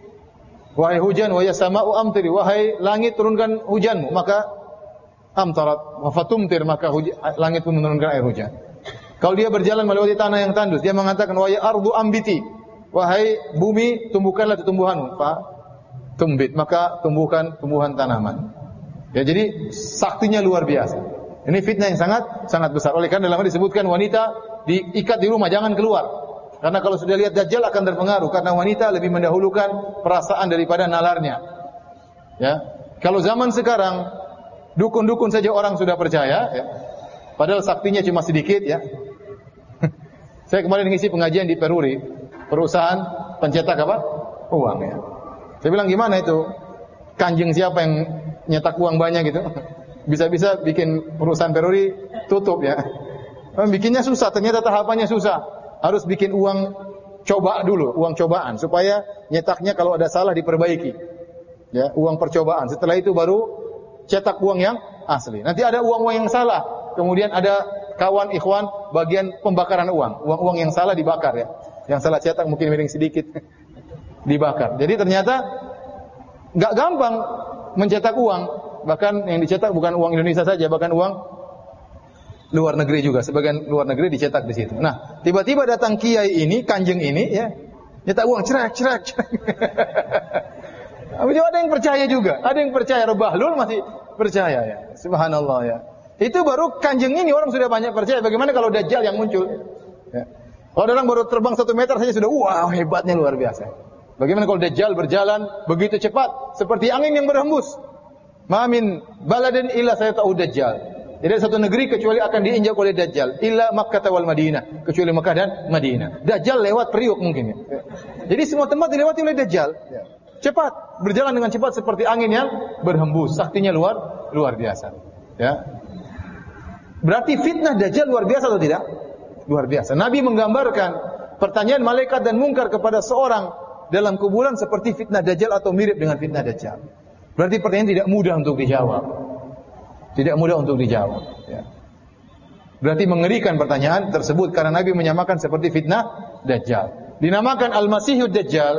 wahai hujan, wa yasama'u amtiri, wahai langit turunkan hujanmu, maka amtarat wa fatumtir, maka hujan, langit pun menurunkan air hujan. Kalau dia berjalan melewati tanah yang tandus, dia mengatakan wahai ardu ambiti, wahai bumi tumbuhkanlah tumbuhanmu, fa tumbit, maka tumbuhkan tumbuhan tanaman. Ya, jadi saktinya luar biasa. Ini fitnah yang sangat sangat besar. Oleh karena dalam disebutkan wanita diikat di rumah, jangan keluar. Karena kalau sudah lihat Dajjal akan terpengaruh, karena wanita lebih mendahulukan perasaan daripada nalarnya. Ya. Kalau zaman sekarang dukun-dukun saja orang sudah percaya, ya. Padahal saktinya cuma sedikit, ya. Saya kemarin ngisi pengajian di Peruri, perusahaan pencetak apa? Uang, ya. Saya bilang, gimana itu? Kanjeng siapa yang nyetak uang banyak gitu. Bisa-bisa bikin perusahaan Peruri tutup ya. Bikinnya susah, ternyata tahapannya susah. Harus bikin uang coba dulu, uang cobaan supaya nyetaknya kalau ada salah diperbaiki. Ya, uang percobaan. Setelah itu baru cetak uang yang asli. Nanti ada uang-uang yang salah. Kemudian ada kawan ikhwan bagian pembakaran uang. Uang-uang yang salah dibakar ya. Yang salah cetak mungkin miring sedikit dibakar. Jadi ternyata enggak gampang mencetak uang. Bahkan yang dicetak bukan uang Indonesia saja, bahkan uang luar negeri juga. Sebagian luar negeri dicetak di situ. Nah, tiba-tiba datang kiai ini, kanjeng ini ya, nyetak uang cerek cerek cerek. Tapi ada yang percaya juga, ada yang percaya. Bahlul masih percaya ya. Subhanallah ya. Itu baru kanjeng ini orang sudah banyak percaya. Bagaimana kalau Dajjal yang muncul? Ya. Kalau orang baru terbang satu meter saja sudah, wow hebatnya luar biasa. Bagaimana kalau Dajjal berjalan begitu cepat seperti angin yang berhembus? Ma min baladin illa sayata'u Dajjal. Tidak ada satu negeri kecuali akan diinjak oleh Dajjal. Illa Makkah wal Madinah. Kecuali Makkah dan Madinah. Dajjal lewat Priuk mungkin ya. Jadi semua tempat dilewati oleh Dajjal. Cepat, berjalan dengan cepat seperti angin yang berhembus. Saktinya luar luar biasa. Ya. Berarti fitnah Dajjal luar biasa atau tidak? Luar biasa. Nabi menggambarkan pertanyaan malaikat dan mungkar kepada seorang dalam kuburan seperti fitnah Dajjal atau mirip dengan fitnah Dajjal. Berarti pertanyaan tidak mudah untuk dijawab. Tidak mudah untuk dijawab. Ya. Berarti mengerikan pertanyaan tersebut karena Nabi menyamakan seperti fitnah Dajjal. Dinamakan Al-Masihud Dajjal.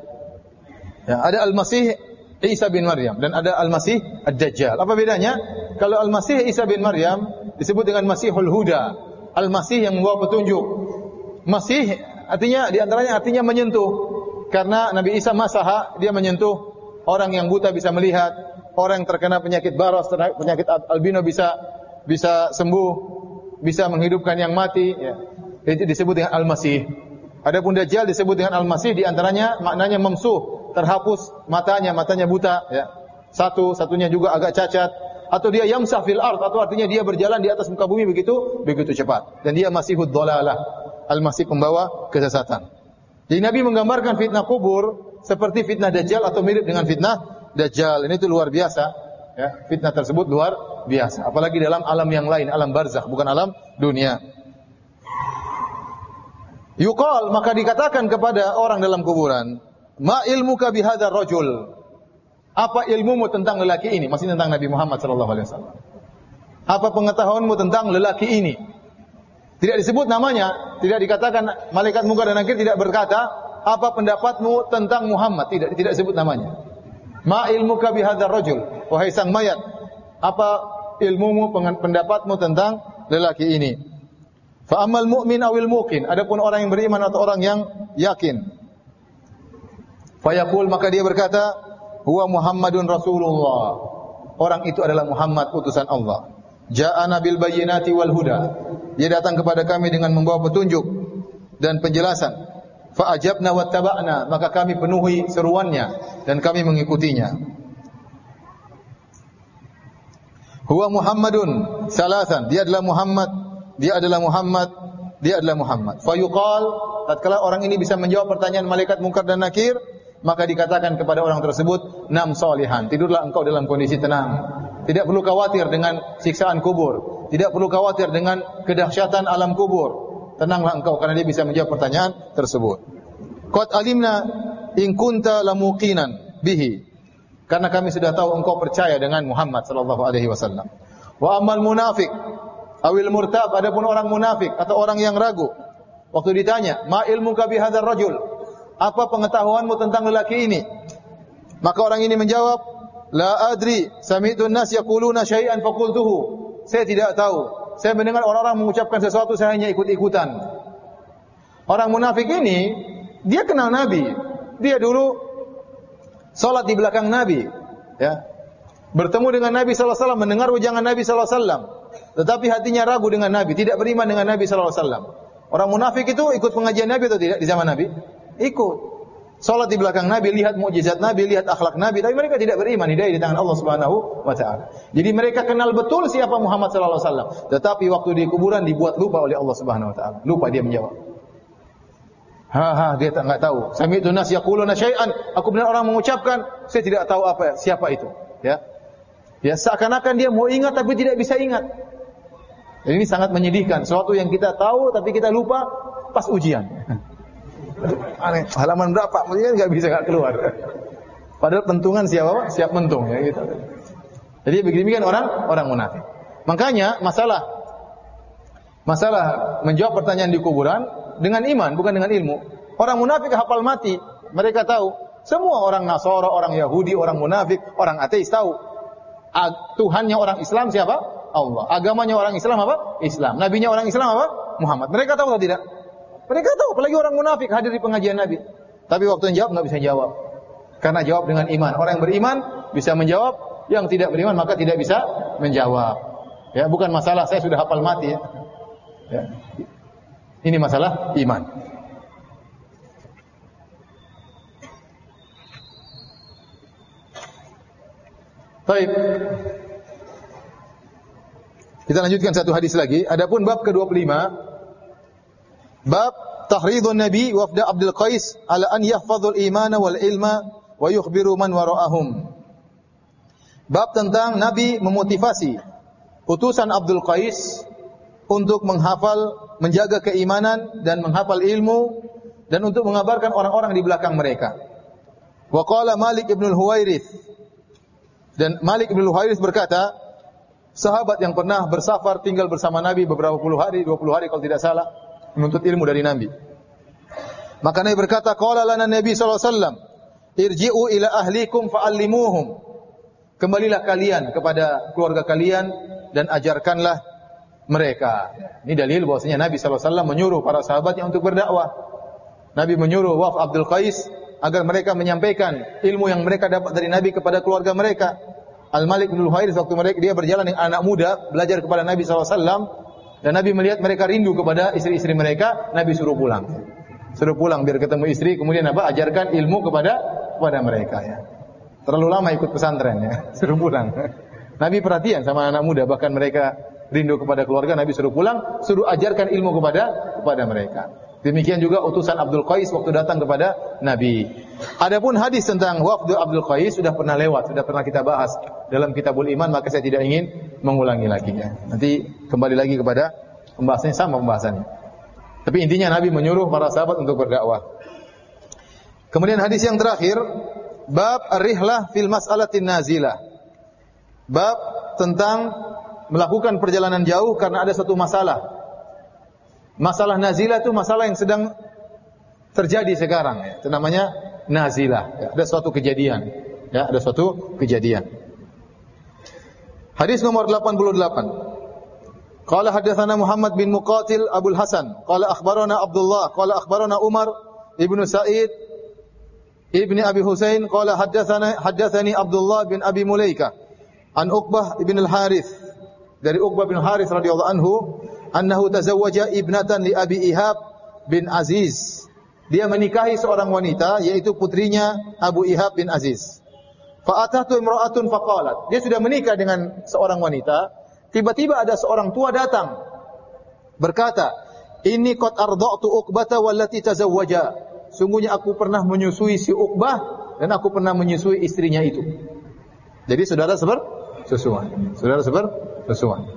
Ya, ada Al-Masih Isa bin Maryam dan ada Al-Masih Ad-Dajjal. Apa bedanya? Kalau Al-Masih Isa bin Maryam disebut dengan Masihul Huda. Al-Masih yang membawa petunjuk. Masih artinya di antaranya artinya menyentuh. Karena Nabi Isa masaha, dia menyentuh orang yang buta bisa melihat, orang yang terkena penyakit baros, penyakit albino bisa bisa sembuh, bisa menghidupkan yang mati, ya. Itu disebut dengan Al-Masih. Adapun Dajjal disebut dengan Al-Masih di antaranya maknanya memsuh, terhapus matanya, matanya buta, ya. Satu, satunya juga agak cacat. Atau dia yamsah fil ard, atau artinya dia berjalan di atas muka bumi begitu begitu cepat. Dan dia masihud dhalalah, al-masih pembawa kesesatan. Jadi Nabi menggambarkan fitnah kubur seperti fitnah Dajjal atau mirip dengan fitnah Dajjal. Ini itu luar biasa, ya. Fitnah tersebut luar biasa, apalagi dalam alam yang lain, alam barzakh, bukan alam dunia. Yuqal, maka dikatakan kepada orang dalam kuburan, ma ilmuka bihadzal rajul? Apa ilmumu tentang lelaki ini? Masih tentang Nabi Muhammad sallallahu alaihi wasallam. Apa pengetahuanmu tentang lelaki ini? Tidak disebut namanya, tidak dikatakan malaikat munkar dan nakir tidak berkata, apa pendapatmu tentang Muhammad? Tidak, tidak disebut namanya. Ma ilmuka bihadzal rajul? Wahai sang mayat, apa ilmumu, pendapatmu tentang lelaki ini? Fa amal mu'min awil muqin, adapun orang yang beriman atau orang yang yakin. Fa yaqul, maka dia berkata, huwa Muhammadun Rasulullah. Orang itu adalah Muhammad utusan Allah. Ja'ana bil bayyinati wal huda. Dia datang kepada kami dengan membawa petunjuk dan penjelasan. Fa ajabna wattaba'na, maka kami penuhi seruannya dan kami mengikutinya. Huwa Muhammadun salasan. Dia adalah Muhammad, dia adalah Muhammad, dia adalah Muhammad. Fa yuqal, tatkala orang ini bisa menjawab pertanyaan malaikat munkar dan nakir, maka dikatakan kepada orang tersebut, nam solihan, tidurlah engkau dalam kondisi tenang. Tidak perlu khawatir dengan siksaan kubur, tidak perlu khawatir dengan kedahsyatan alam kubur. Tenanglah engkau karena dia bisa menjawab pertanyaan tersebut. Qad alimna in kunta lamuqinan bihi. Karena kami sudah tahu engkau percaya dengan Muhammad sallallahu alaihi wasallam. Wa amal munafiq awil murtab, adapun orang munafik atau orang yang ragu, waktu ditanya, ma ilmuka bihadzal rajul? Apa pengetahuanmu tentang lelaki ini? Maka orang ini menjawab, la adri, sami'tu an-nas yaquluna syai'an faqultuhu. Saya tidak tahu. Saya mendengar orang-orang mengucapkan sesuatu, saya hanya ikut-ikutan. Orang munafik ini, dia kenal Nabi. Dia dulu salat di belakang Nabi, ya. Bertemu dengan Nabi sallallahu alaihi wasallam, mendengar ujangan Nabi sallallahu alaihi wasallam. Tetapi hatinya ragu dengan Nabi, tidak beriman dengan Nabi sallallahu alaihi wasallam. Orang munafik itu ikut pengajian Nabi atau tidak di zaman Nabi? Ikut. Salat di belakang Nabi, lihat mukjizat Nabi, lihat akhlak Nabi, tapi mereka tidak beriman. Hidayah di tangan Allah Subhanahu wa taala. Jadi mereka kenal betul siapa Muhammad sallallahu alaihi wasallam, tetapi waktu di kuburan dibuat lupa oleh Allah Subhanahu wa taala. Lupa dia menjawab. Ha ha, dia tak enggak tahu. Sami'tu nas yaquluna syai'an, aku benar orang mengucapkan, saya tidak tahu apa siapa itu, ya. Ya, seakan-akan dia mau ingat tapi tidak bisa ingat. Dan ini sangat menyedihkan. Sesuatu yang kita tahu tapi kita lupa pas ujian. Aneh, halaman berapa? Mungkin nggak bisa nggak keluar. Padahal pentungan siapa? Siap mentung ya gitu. Jadi begini kan orang orang munafik. Makanya masalah masalah menjawab pertanyaan di kuburan dengan iman bukan dengan ilmu. Orang munafik hafal mati. Mereka tahu. Semua orang Nasara, orang Yahudi, orang munafik, orang ateis tahu. Tuhannya orang Islam siapa? Allah. Agamanya orang Islam apa? Islam. Nabinya orang Islam apa? Muhammad. Mereka tahu atau tidak? Mereka tahu. Apalagi orang munafik hadir di pengajian Nabi. Tapi waktu yang jawab nggak bisa jawab. Karena jawab dengan iman. Orang yang beriman bisa menjawab. Yang tidak beriman maka tidak bisa menjawab. Ya, bukan masalah saya sudah hafal mati. Ya. Ya. Ini masalah iman. Baik. Kita lanjutkan satu hadis lagi. Adapun bab ke dua puluh lima, bab tahridun Nabi wafda Abdul Qais ala an yahfazul imana wal ilma wa yukhbiru man wara'ahum. Bab tentang Nabi memotivasi utusan Abdul Qais untuk menghafal, menjaga keimanan dan menghafal ilmu dan untuk mengabarkan orang-orang di belakang mereka. Wa qala Malik ibn al-Huwairits, dan Malik bin Al-Huwairits berkata, sahabat yang pernah bersafar tinggal bersama Nabi beberapa puluh hari, dua puluh hari kalau tidak salah, menuntut ilmu dari Nabi. Maka Nabi berkata, qala lana Nabi sallallahu alaihi wasallam, irji'u ila ahlikum fa'allimuhum. Kembalilah kalian kepada keluarga kalian dan ajarkanlah mereka. Ini dalil bahwasanya Nabi sallallahu alaihi wasallam menyuruh para sahabatnya untuk berdakwah. Nabi menyuruh Waf Abdul Qais agar mereka menyampaikan ilmu yang mereka dapat dari Nabi kepada keluarga mereka. Al-Malik bin Al-Huwairits waktu mereka dia berjalan dengan anak muda belajar kepada Nabi sallallahu alaihi wasallam dan Nabi melihat mereka rindu kepada istri-istri mereka, Nabi suruh pulang. Suruh pulang biar ketemu istri, kemudian apa? Ajarkan ilmu kepada kepada mereka ya. Terlalu lama ikut pesantren ya, suruh pulang. Nabi perhatian sama anak muda, bahkan mereka rindu kepada keluarga, Nabi suruh pulang, suruh ajarkan ilmu kepada kepada mereka. Demikian juga utusan Abdul Qais waktu datang kepada Nabi. Adapun hadis tentang wafdu Abdul Qais sudah pernah lewat, sudah pernah kita bahas dalam Kitabul Iman, maka saya tidak ingin mengulangi lagi ya. Nanti kembali lagi kepada pembahasannya, sama pembahasannya. Tapi intinya Nabi menyuruh para sahabat untuk berdakwah. Kemudian hadis yang terakhir, bab ar-rihlah fil mas'alatin nazilah. Bab tentang melakukan perjalanan jauh karena ada satu masalah. Masalah nazilah itu masalah yang sedang terjadi sekarang ya. Itu namanya nazilah. Ya, ada suatu kejadian. Ya, ada suatu kejadian. Hadis nomor delapan puluh delapan. Qala hadatsana Muhammad bin Muqatil Abul Hasan, qala akhbarana Abdullah, qala akhbarana Umar ibnu Sa'id ibni Abi Husain, qala hadatsana hadatsani Abdullah bin Abi Mulaika an Uqbah ibn al-Harits, dari Uqbah bin Harits radhiyallahu anhu, annahu tazawwaja ibnatan li Abi Ihab bin Aziz. Dia menikahi seorang wanita yaitu putrinya Abu Ihab bin Aziz. Fa atatu imra'atun faqalat. Dia sudah menikah dengan seorang wanita, tiba-tiba ada seorang tua datang berkata, "Inni qad arda'tu Uqbata wallati tazawwaja." Sungguhnya aku pernah menyusui si Uqbah dan aku pernah menyusui istrinya itu. Jadi saudara sepersusuan. Saudara sepersusuan.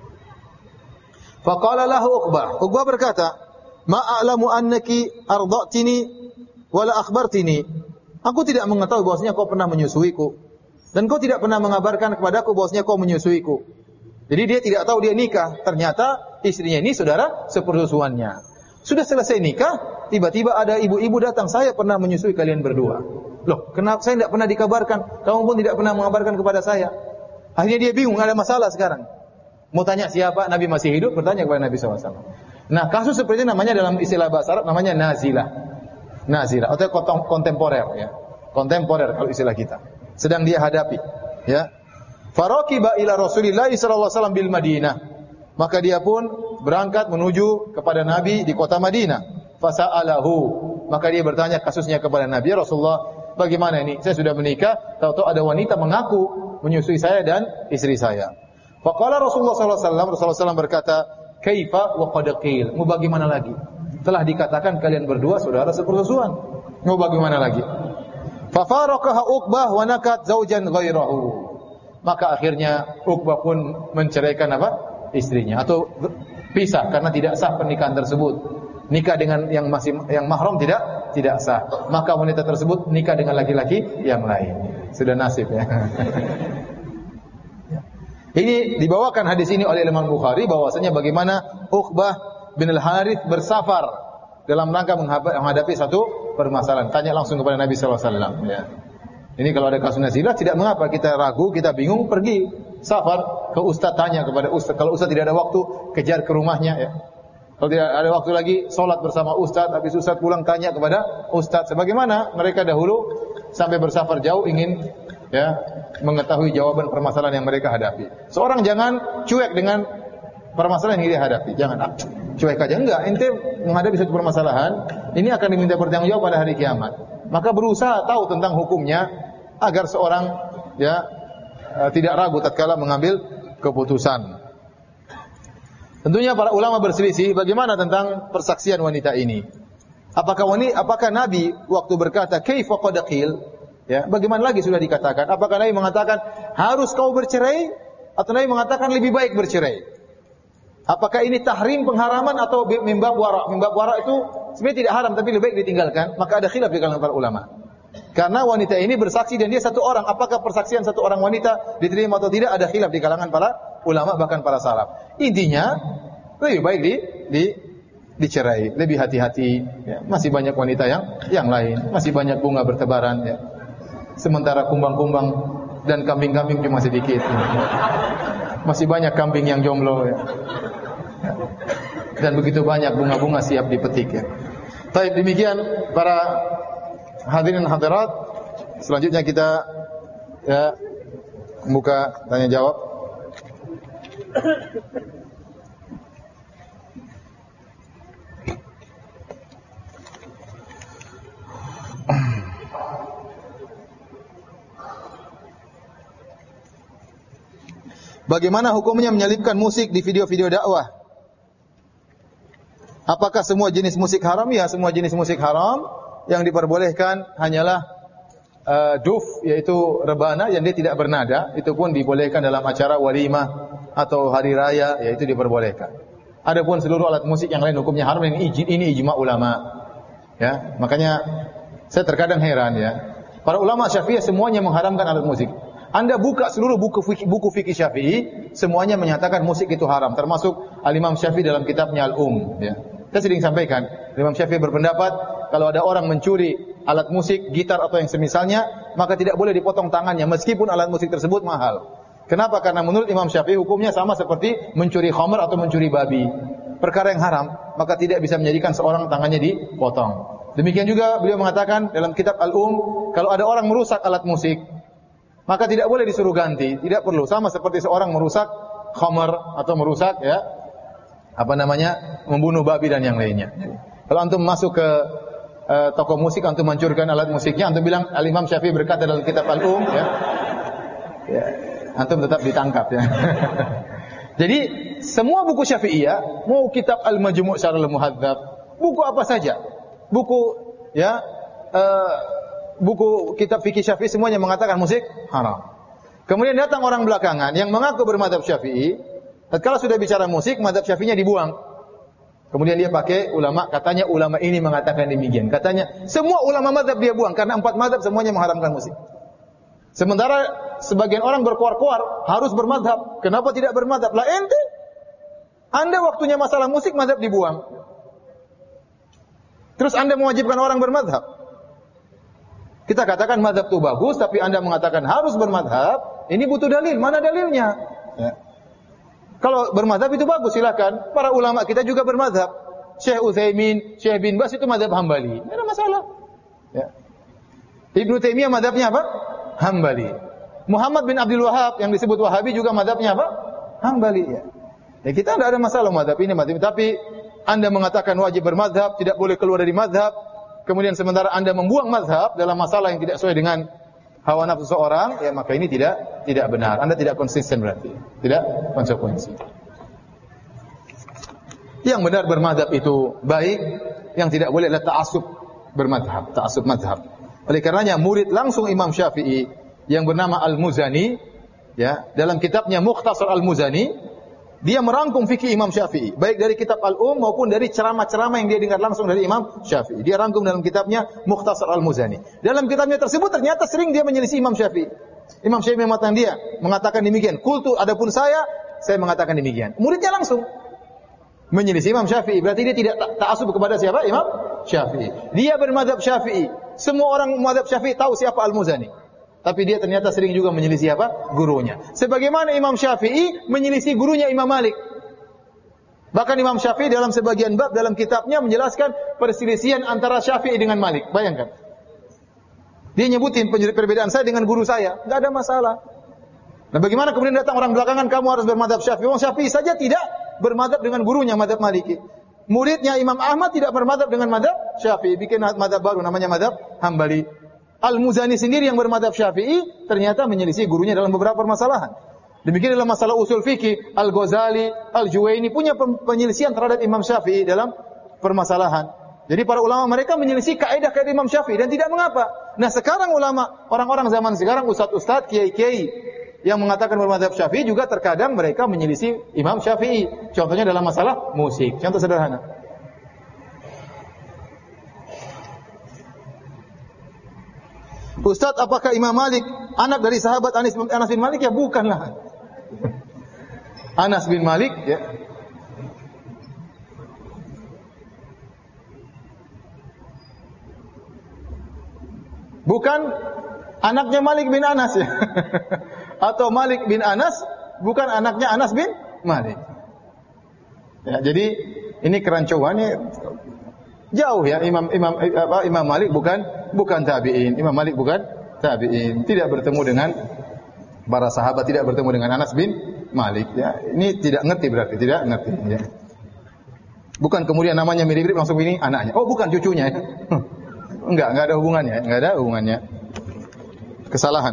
Faqala lahu Uqbah. Uqbah berkata, "Ma a'lamu annaki arda'tini wala akhbartini." Aku tidak mengetahui bahwasanya kau pernah menyusuiku dan kau tidak pernah mengabarkan kepadaku bahwasanya kau menyusuiku. Jadi dia tidak tahu dia nikah. Ternyata istrinya ini saudara sepersusuannya. Sudah selesai nikah, tiba-tiba ada ibu-ibu datang, "Saya pernah menyusui kalian berdua." Loh, kenapa saya tidak pernah dikabarkan? Kamu pun tidak pernah mengabarkan kepada saya. Akhirnya dia bingung, ada masalah sekarang. Mau tanya siapa? Nabi masih hidup, bertanya kepada Nabi shallallahu alaihi wasallam. Nah, kasus seperti ini namanya dalam istilah bahasa Arab namanya nazilah. Nazilah atau kontemporer ya. Kontemporer kalau istilah kita. Sedang dia hadapi, ya. Faraqiba ila Rasulillah sallallahu alaihi wasallam bil Madinah. Maka dia pun berangkat menuju kepada Nabi di kota Madinah. Fasa'alahu. Maka dia bertanya kasusnya kepada Nabi, "Ya Rasulullah, bagaimana ini? Saya sudah menikah, tahu-tahu ada wanita mengaku menyusui saya dan istri saya." Faqala Rasulullah sallallahu alaihi wasallam, Rasulullah sallallahu alaihi wasallam berkata, "Kaifa wa qad qil?" Mau bagaimana lagi? Telah dikatakan kalian berdua saudara sepersusuan. Mau bagaimana lagi? Fa faraqaha Uqbah wa nakat zaujan ghairahu. Maka akhirnya Uqbah pun menceraikan apa? Istrinya atau pisah karena tidak sah pernikahan tersebut. Nikah dengan yang masih yang mahram tidak tidak sah. Maka wanita tersebut nikah dengan laki-laki yang lain. Sudah nasib ya. Ini dibawakan hadis ini oleh Imam Bukhari bahwasanya bagaimana Uqbah bin Al-Harits bersafar dalam rangka menghadapi satu permasalahan. Tanya langsung kepada Nabi sallallahu alaihi wasallam ya. Ini kalau ada kasus nazilah tidak mengapa kita ragu, kita bingung, pergi safar ke ustaz, tanya kepada ustaz. Kalau ustaz tidak ada waktu, kejar ke rumahnya ya. Kalau tidak ada waktu lagi, salat bersama ustaz, habis ustaz pulang tanya kepada ustaz. Sebagaimana mereka dahulu sampai bersafar jauh ingin ya mengetahui jawaban permasalahan yang mereka hadapi. Seorang jangan cuek dengan permasalahan yang dia hadapi. Jangan ah, cuek aja, enggak. Ente menghadapi satu permasalahan, ini akan diminta bertanggung jawab pada hari kiamat. Maka berusaha tahu tentang hukumnya agar seorang ya tidak ragu tatkala mengambil keputusan. Tentunya para ulama berselisih bagaimana tentang persaksian wanita ini. Apakah wanita, apakah Nabi waktu berkata kaifa qad qil, ya, bagaimana lagi sudah dikatakan? Apakah Nabi mengatakan harus kau bercerai atau Nabi mengatakan lebih baik bercerai? Apakah ini tahrim pengharaman atau mimbab wara? Mimbab wara itu sebenarnya tidak haram tapi lebih baik ditinggalkan. Maka ada khilaf di kalangan para ulama. Karena wanita ini bersaksi dan dia satu orang. Apakah persaksian satu orang wanita diterima atau tidak? Ada khilaf di kalangan para ulama bahkan para salaf. Intinya lebih baik di, di dicerai, lebih hati-hati. Ya. Masih banyak wanita yang yang lain, masih banyak bunga bertebaran. Ya. Sementara kumbang-kumbang dan kambing-kambing cuma sedikit. Ya. Masih banyak kambing yang jomblo. Ya. Dan begitu banyak bunga-bunga siap dipetik. Ya. Baik, demikian para hadirin hadirat. Selanjutnya kita ya membuka tanya jawab. Bagaimana hukumnya menyelipkan musik di video-video dakwah? Apakah semua jenis musik haram? Ya, semua jenis musik haram. Yang diperbolehkan hanyalah uh, duf, yaitu rebana yang dia tidak bernada. Itu pun dibolehkan dalam acara walimah atau hari raya, yaitu diperbolehkan. Adapun seluruh alat musik yang lain hukumnya haram. Ini, ini ijma ulama. Ya, makanya saya terkadang heran ya. Para ulama Syafi'iyah semuanya mengharamkan alat musik. Anda buka seluruh buku fikih, buku fikih Syafi'i, semuanya menyatakan musik itu haram, termasuk Al-Imam Syafi'i dalam kitabnya Al-Um. Ya. Saya sering sampaikan, Imam Syafi'i berpendapat kalau ada orang mencuri alat musik, gitar atau yang semisalnya, maka tidak boleh dipotong tangannya meskipun alat musik tersebut mahal. Kenapa? Karena menurut Imam Syafi'i hukumnya sama seperti mencuri khamr atau mencuri babi. Perkara yang haram, maka tidak bisa menjadikan seorang tangannya dipotong. Demikian juga beliau mengatakan dalam kitab Al-Um, kalau ada orang merusak alat musik, maka tidak boleh disuruh ganti, tidak perlu. Sama seperti seorang merusak khamr atau merusak ya apa namanya membunuh babi dan yang lainnya. Kalau antum masuk ke uh, toko musik, antum hancurkan alat musiknya, antum bilang Al-Imam Syafi'i berkata dalam kitab Al-Um, ya, ya, antum tetap ditangkap ya. Jadi semua buku Syafi'iyah, mau kitab Al-Majmu' Syarh Al-Muhadzab, buku apa saja, buku ya. Uh, buku kitab fikih Syafi'i semuanya mengatakan musik haram. Kemudian datang orang belakangan yang mengaku bermadzhab Syafi'i, tatkala sudah bicara musik, madzhab Syafi'inya dibuang. Kemudian dia pakai ulama, katanya ulama ini mengatakan demikian. Katanya semua ulama madzhab dia buang karena empat madzhab semuanya mengharamkan musik. Sementara sebagian orang berkuar-kuar harus bermadzhab. Kenapa tidak bermadzhab? Lah ente, Anda waktunya masalah musik madzhab dibuang. Terus Anda mewajibkan orang bermadzhab. Kita katakan mazhab itu bagus, tapi Anda mengatakan harus bermazhab, ini butuh dalil. Mana dalilnya? Ya. Kalau bermazhab itu bagus, silakan. Para ulama kita juga bermazhab. Syekh Utsaimin, Syekh bin Bas itu mazhab Hambali. Tidak ada masalah. Ya. Ibnu Taimiyah mazhabnya apa? Hambali. Muhammad bin Abdul Wahhab yang disebut Wahabi juga mazhabnya apa? Hambali. Ya. Ya, kita tidak ada masalah mazhab ini, mazhab ini. Tapi Anda mengatakan wajib bermazhab, tidak boleh keluar dari mazhab. Kemudian sementara Anda membuang mazhab dalam masalah yang tidak sesuai dengan hawa nafsu seorang, ya maka ini tidak tidak benar. Anda tidak konsisten berarti, tidak konsekuensi. Yang benar bermazhab itu baik, yang tidak boleh adalah ta'assub bermazhab, ta'assub mazhab. Oleh karenanya murid langsung Imam Syafi'i yang bernama Al-Muzani, ya, dalam kitabnya Mukhtasar Al-Muzani, dia merangkum fikih Imam Syafi'i, baik dari kitab Al-Um maupun dari ceramah-ceramah yang dia dengar langsung dari Imam Syafi'i. Dia rangkum dalam kitabnya Mukhtasar Al-Muzani. Dalam kitabnya tersebut ternyata sering dia menyelisih Imam Syafi'i. Imam Syafi'i mengatakan dia mengatakan demikian. Qultu, adapun saya, saya mengatakan demikian. Muridnya langsung menyelisih Imam Syafi'i. Berarti dia tidak ta'assub kepada siapa? Imam Syafi'i. Dia bermadzhab Syafi'i. Semua orang madzhab Syafi'i tahu siapa Al-Muzani. Tapi dia ternyata sering juga menyelisih apa? Gurunya. Sebagaimana Imam Syafi'i menyelisih gurunya Imam Malik. Bahkan Imam Syafi'i dalam sebagian bab dalam kitabnya menjelaskan perselisihan antara Syafi'i dengan Malik. Bayangkan. Dia nyebutin perbedaan saya dengan guru saya. Enggak ada masalah. Nah, bagaimana kemudian datang orang belakangan kamu harus bermadzhab Syafi'i? Imam Syafi'i saja tidak bermadzhab dengan gurunya madzhab Maliki. Muridnya Imam Ahmad tidak bermadzhab dengan madzhab Syafi'i, bikin madzhab baru namanya madzhab Hambali. Al-Muzani sendiri yang bermadzhab Syafi'i ternyata menyelisih gurunya dalam beberapa permasalahan. Demikian dalam masalah usul fikih, Al-Ghazali, Al-Juwaini punya penyelisihan terhadap Imam Syafi'i dalam permasalahan. Jadi para ulama mereka menyelisih kaidah-kaidah Imam Syafi'i dan tidak mengapa. Nah, sekarang ulama, orang-orang zaman sekarang, ustaz-ustaz, kiai-kiai yang mengatakan bermadzhab Syafi'i juga terkadang mereka menyelisih Imam Syafi'i. Contohnya dalam masalah musik. Contoh sederhana. Ustaz, apakah Imam Malik anak dari sahabat Anas bin Malik? Ya bukanlah. Anas bin Malik ya. Bukan anaknya Malik bin Anas ya. Atau Malik bin Anas bukan anaknya Anas bin Malik. Ya, jadi ini kerancuannya jauh ya. Imam Imam apa, Imam Malik bukan bukan tabi'in. Imam Malik bukan tabi'in. Tidak bertemu dengan para sahabat, tidak bertemu dengan Anas bin Malik ya. Ini tidak ngerti berarti, tidak ngerti ya. Bukan kemudian namanya mirip-mirip langsung ini anaknya. Oh, bukan cucunya ya. Enggak, enggak ada hubungannya, enggak ada hubungannya. Kesalahan.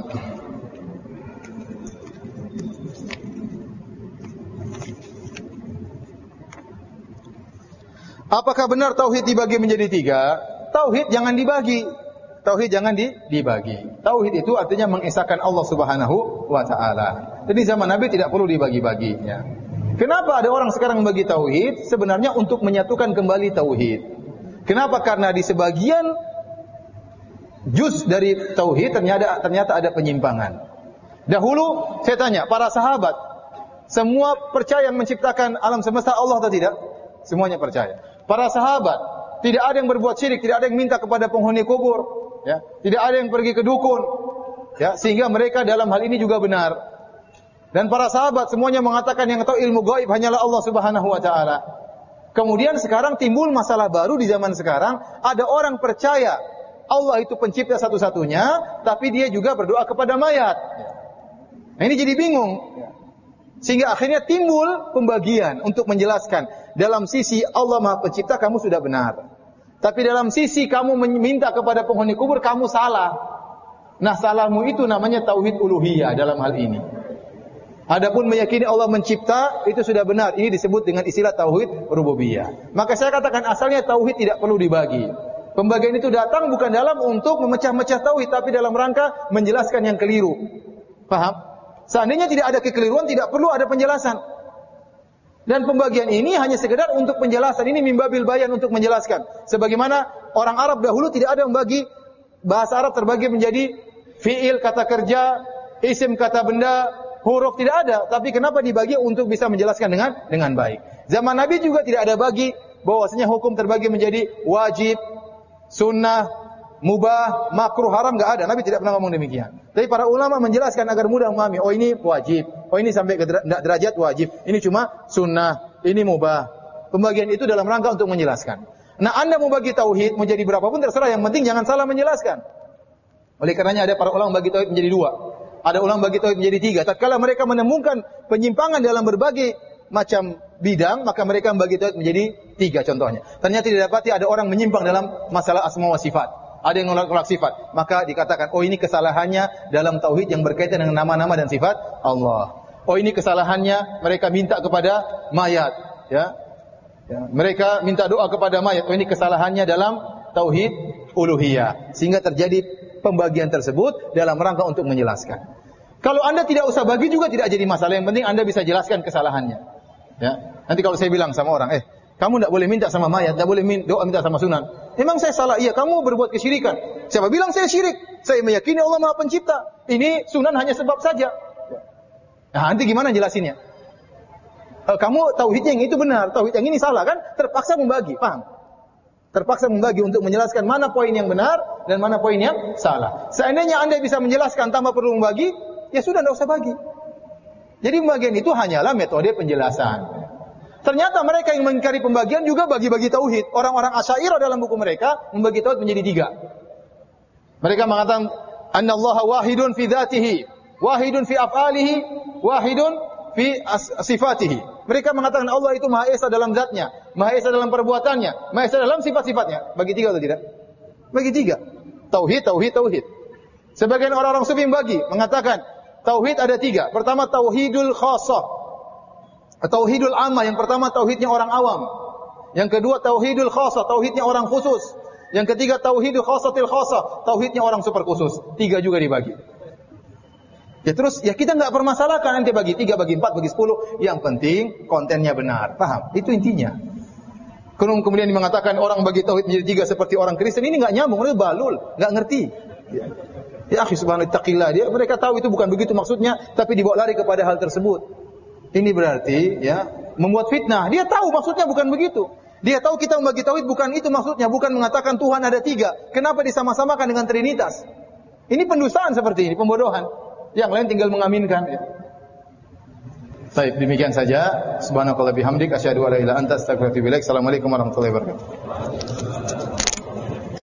Apakah benar tauhid dibagi menjadi tiga? Tauhid jangan dibagi. Tauhid jangan di, dibagi. Tauhid itu artinya mengesahkan Allah Subhanahu wa taala. Jadi zaman Nabi tidak perlu dibagi-bagi ya. Kenapa ada orang sekarang membagi tauhid? Sebenarnya untuk menyatukan kembali tauhid. Kenapa? Karena di sebagian juz dari tauhid ternyata ternyata ada penyimpangan. Dahulu saya tanya, para sahabat semua percaya menciptakan alam semesta Allah atau tidak? Semuanya percaya. Para sahabat tidak ada yang berbuat syirik, tidak ada yang minta kepada penghuni kubur, ya. Tidak ada yang pergi ke dukun, ya, sehingga mereka dalam hal ini juga benar. Dan para sahabat semuanya mengatakan yang tahu ilmu gaib hanyalah Allah Subhanahu wa taala. Kemudian sekarang timbul masalah baru di zaman sekarang, ada orang percaya Allah itu pencipta satu-satunya, tapi dia juga berdoa kepada mayat. Nah, ini jadi bingung. Sehingga akhirnya timbul pembagian untuk menjelaskan. Dalam sisi Allah Maha Pencipta kamu sudah benar. Tapi dalam sisi kamu meminta kepada penghuni kubur kamu salah. Nah, salahmu itu namanya tauhid uluhiyah dalam hal ini. Adapun meyakini Allah mencipta itu sudah benar. Ini disebut dengan istilah tauhid rububiyah. Maka saya katakan asalnya tauhid tidak perlu dibagi. Pembagian itu datang bukan dalam untuk memecah-mecah tauhid, tapi dalam rangka menjelaskan yang keliru. Paham? Seandainya tidak ada kekeliruan, tidak perlu ada penjelasan. Dan pembagian ini hanya sekedar untuk penjelasan. Ini mimbabil bayan untuk menjelaskan. Sebagaimana orang Arab dahulu tidak ada membagi, bahasa Arab terbagi menjadi fi'il, kata kerja, isim, kata benda, huruf, tidak ada. Tapi kenapa dibagi? Untuk bisa menjelaskan dengan dengan baik. Zaman Nabi juga tidak ada bagi, bahwasanya hukum terbagi menjadi wajib, sunnah, mubah, makruh, haram, enggak ada. Nabi tidak pernah ngomong demikian. Tapi para ulama menjelaskan agar mudah memahami. Oh, ini wajib. Oh, ini sampai ke derajat wajib. Ini cuma sunnah. Ini mubah. Pembagian itu dalam rangka untuk menjelaskan. Nah, Anda mau bagi tauhid, mau jadi berapapun terserah. Yang penting jangan salah menjelaskan. Oleh karenanya ada para ulama bagi tauhid menjadi dua. Ada ulama bagi tauhid menjadi tiga. Tatkala mereka menemukan penyimpangan dalam berbagai macam bidang, maka mereka membagi tauhid menjadi tiga contohnya. Ternyata tidak dapati ada orang menyimpang dalam masalah asma wa sifat. Ada yang menolak sifat. Maka dikatakan, oh ini kesalahannya dalam tauhid yang berkaitan dengan nama-nama dan sifat Allah. Oh ini kesalahannya mereka minta kepada mayat. Ya. Ya. Mereka minta doa kepada mayat. Oh ini kesalahannya dalam tauhid uluhiyah. Sehingga terjadi pembagian tersebut dalam rangka untuk menjelaskan. Kalau Anda tidak usah bagi juga tidak jadi masalah. Yang penting Anda bisa jelaskan kesalahannya. Ya. Nanti kalau saya bilang sama orang, eh, kamu tidak boleh minta sama mayat, tidak boleh minta, doa minta sama sunan. Memang saya salah, iya, kamu berbuat kesyirikan. Siapa bilang saya syirik? Saya meyakini Allah Maha Pencipta. Ini sunan hanya sebab saja. Nah, nanti gimana jelasinnya? Eh, kamu tauhidnya yang itu benar, tauhid yang ini salah kan? Terpaksa membagi, paham? Terpaksa membagi untuk menjelaskan mana poin yang benar dan mana poin yang salah. Seandainya Anda bisa menjelaskan tanpa perlu membagi, ya sudah, tidak usah bagi. Jadi pembagian itu hanyalah metode penjelasan. Ternyata mereka yang mengingkari pembagian juga bagi-bagi tauhid. Orang-orang Asy'ariyah dalam buku mereka membagi tauhid menjadi tiga. Mereka mengatakan annallaha wahidun fi dzatihi, wahidun fi af'alihi, wahidun fi sifatihi. Mereka mengatakan Allah itu Maha Esa dalam zatnya, Maha Esa dalam perbuatannya, Maha Esa dalam sifat-sifatnya. Bagi tiga atau tidak? Bagi tiga. Tauhid, tauhid, tauhid. Sebagian orang-orang sufi bagi mengatakan tauhid ada tiga. Pertama tauhidul khassah, tauhidul amma. Yang pertama tauhidnya orang awam. Yang kedua tauhidul khassah, tauhidnya orang khusus. Yang ketiga tauhidul khassatil khassah, tauhidnya orang super khusus. Tiga juga dibagi. Ya terus, ya kita nggak permasalahkan nanti bagi tiga, bagi empat, bagi sepuluh. Yang penting kontennya benar. Paham? Itu intinya. Kemudian mengatakan orang bagi tauhid menjadi tiga seperti orang Kristen, ini nggak nyambung, itu balul, nggak ngerti. Ya, ya akhi subhanallah taqillah. Dia mereka tahu itu bukan begitu maksudnya, tapi dibawa lari kepada hal tersebut. Ini berarti ya membuat fitnah. Dia tahu maksudnya bukan begitu. Dia tahu kita membagi tauhid bukan itu maksudnya, bukan mengatakan Tuhan ada tiga. Kenapa disama-samakan dengan Trinitas? Ini pendustaan seperti ini, pembodohan. Yang lain tinggal mengaminkan. Ya. Baik, demikian saja. Subhanakallah bihamdik asyhadu an la ilaha illa anta astaghfiruka wa atubu ilaik. Assalamualaikum warahmatullahi wabarakatuh.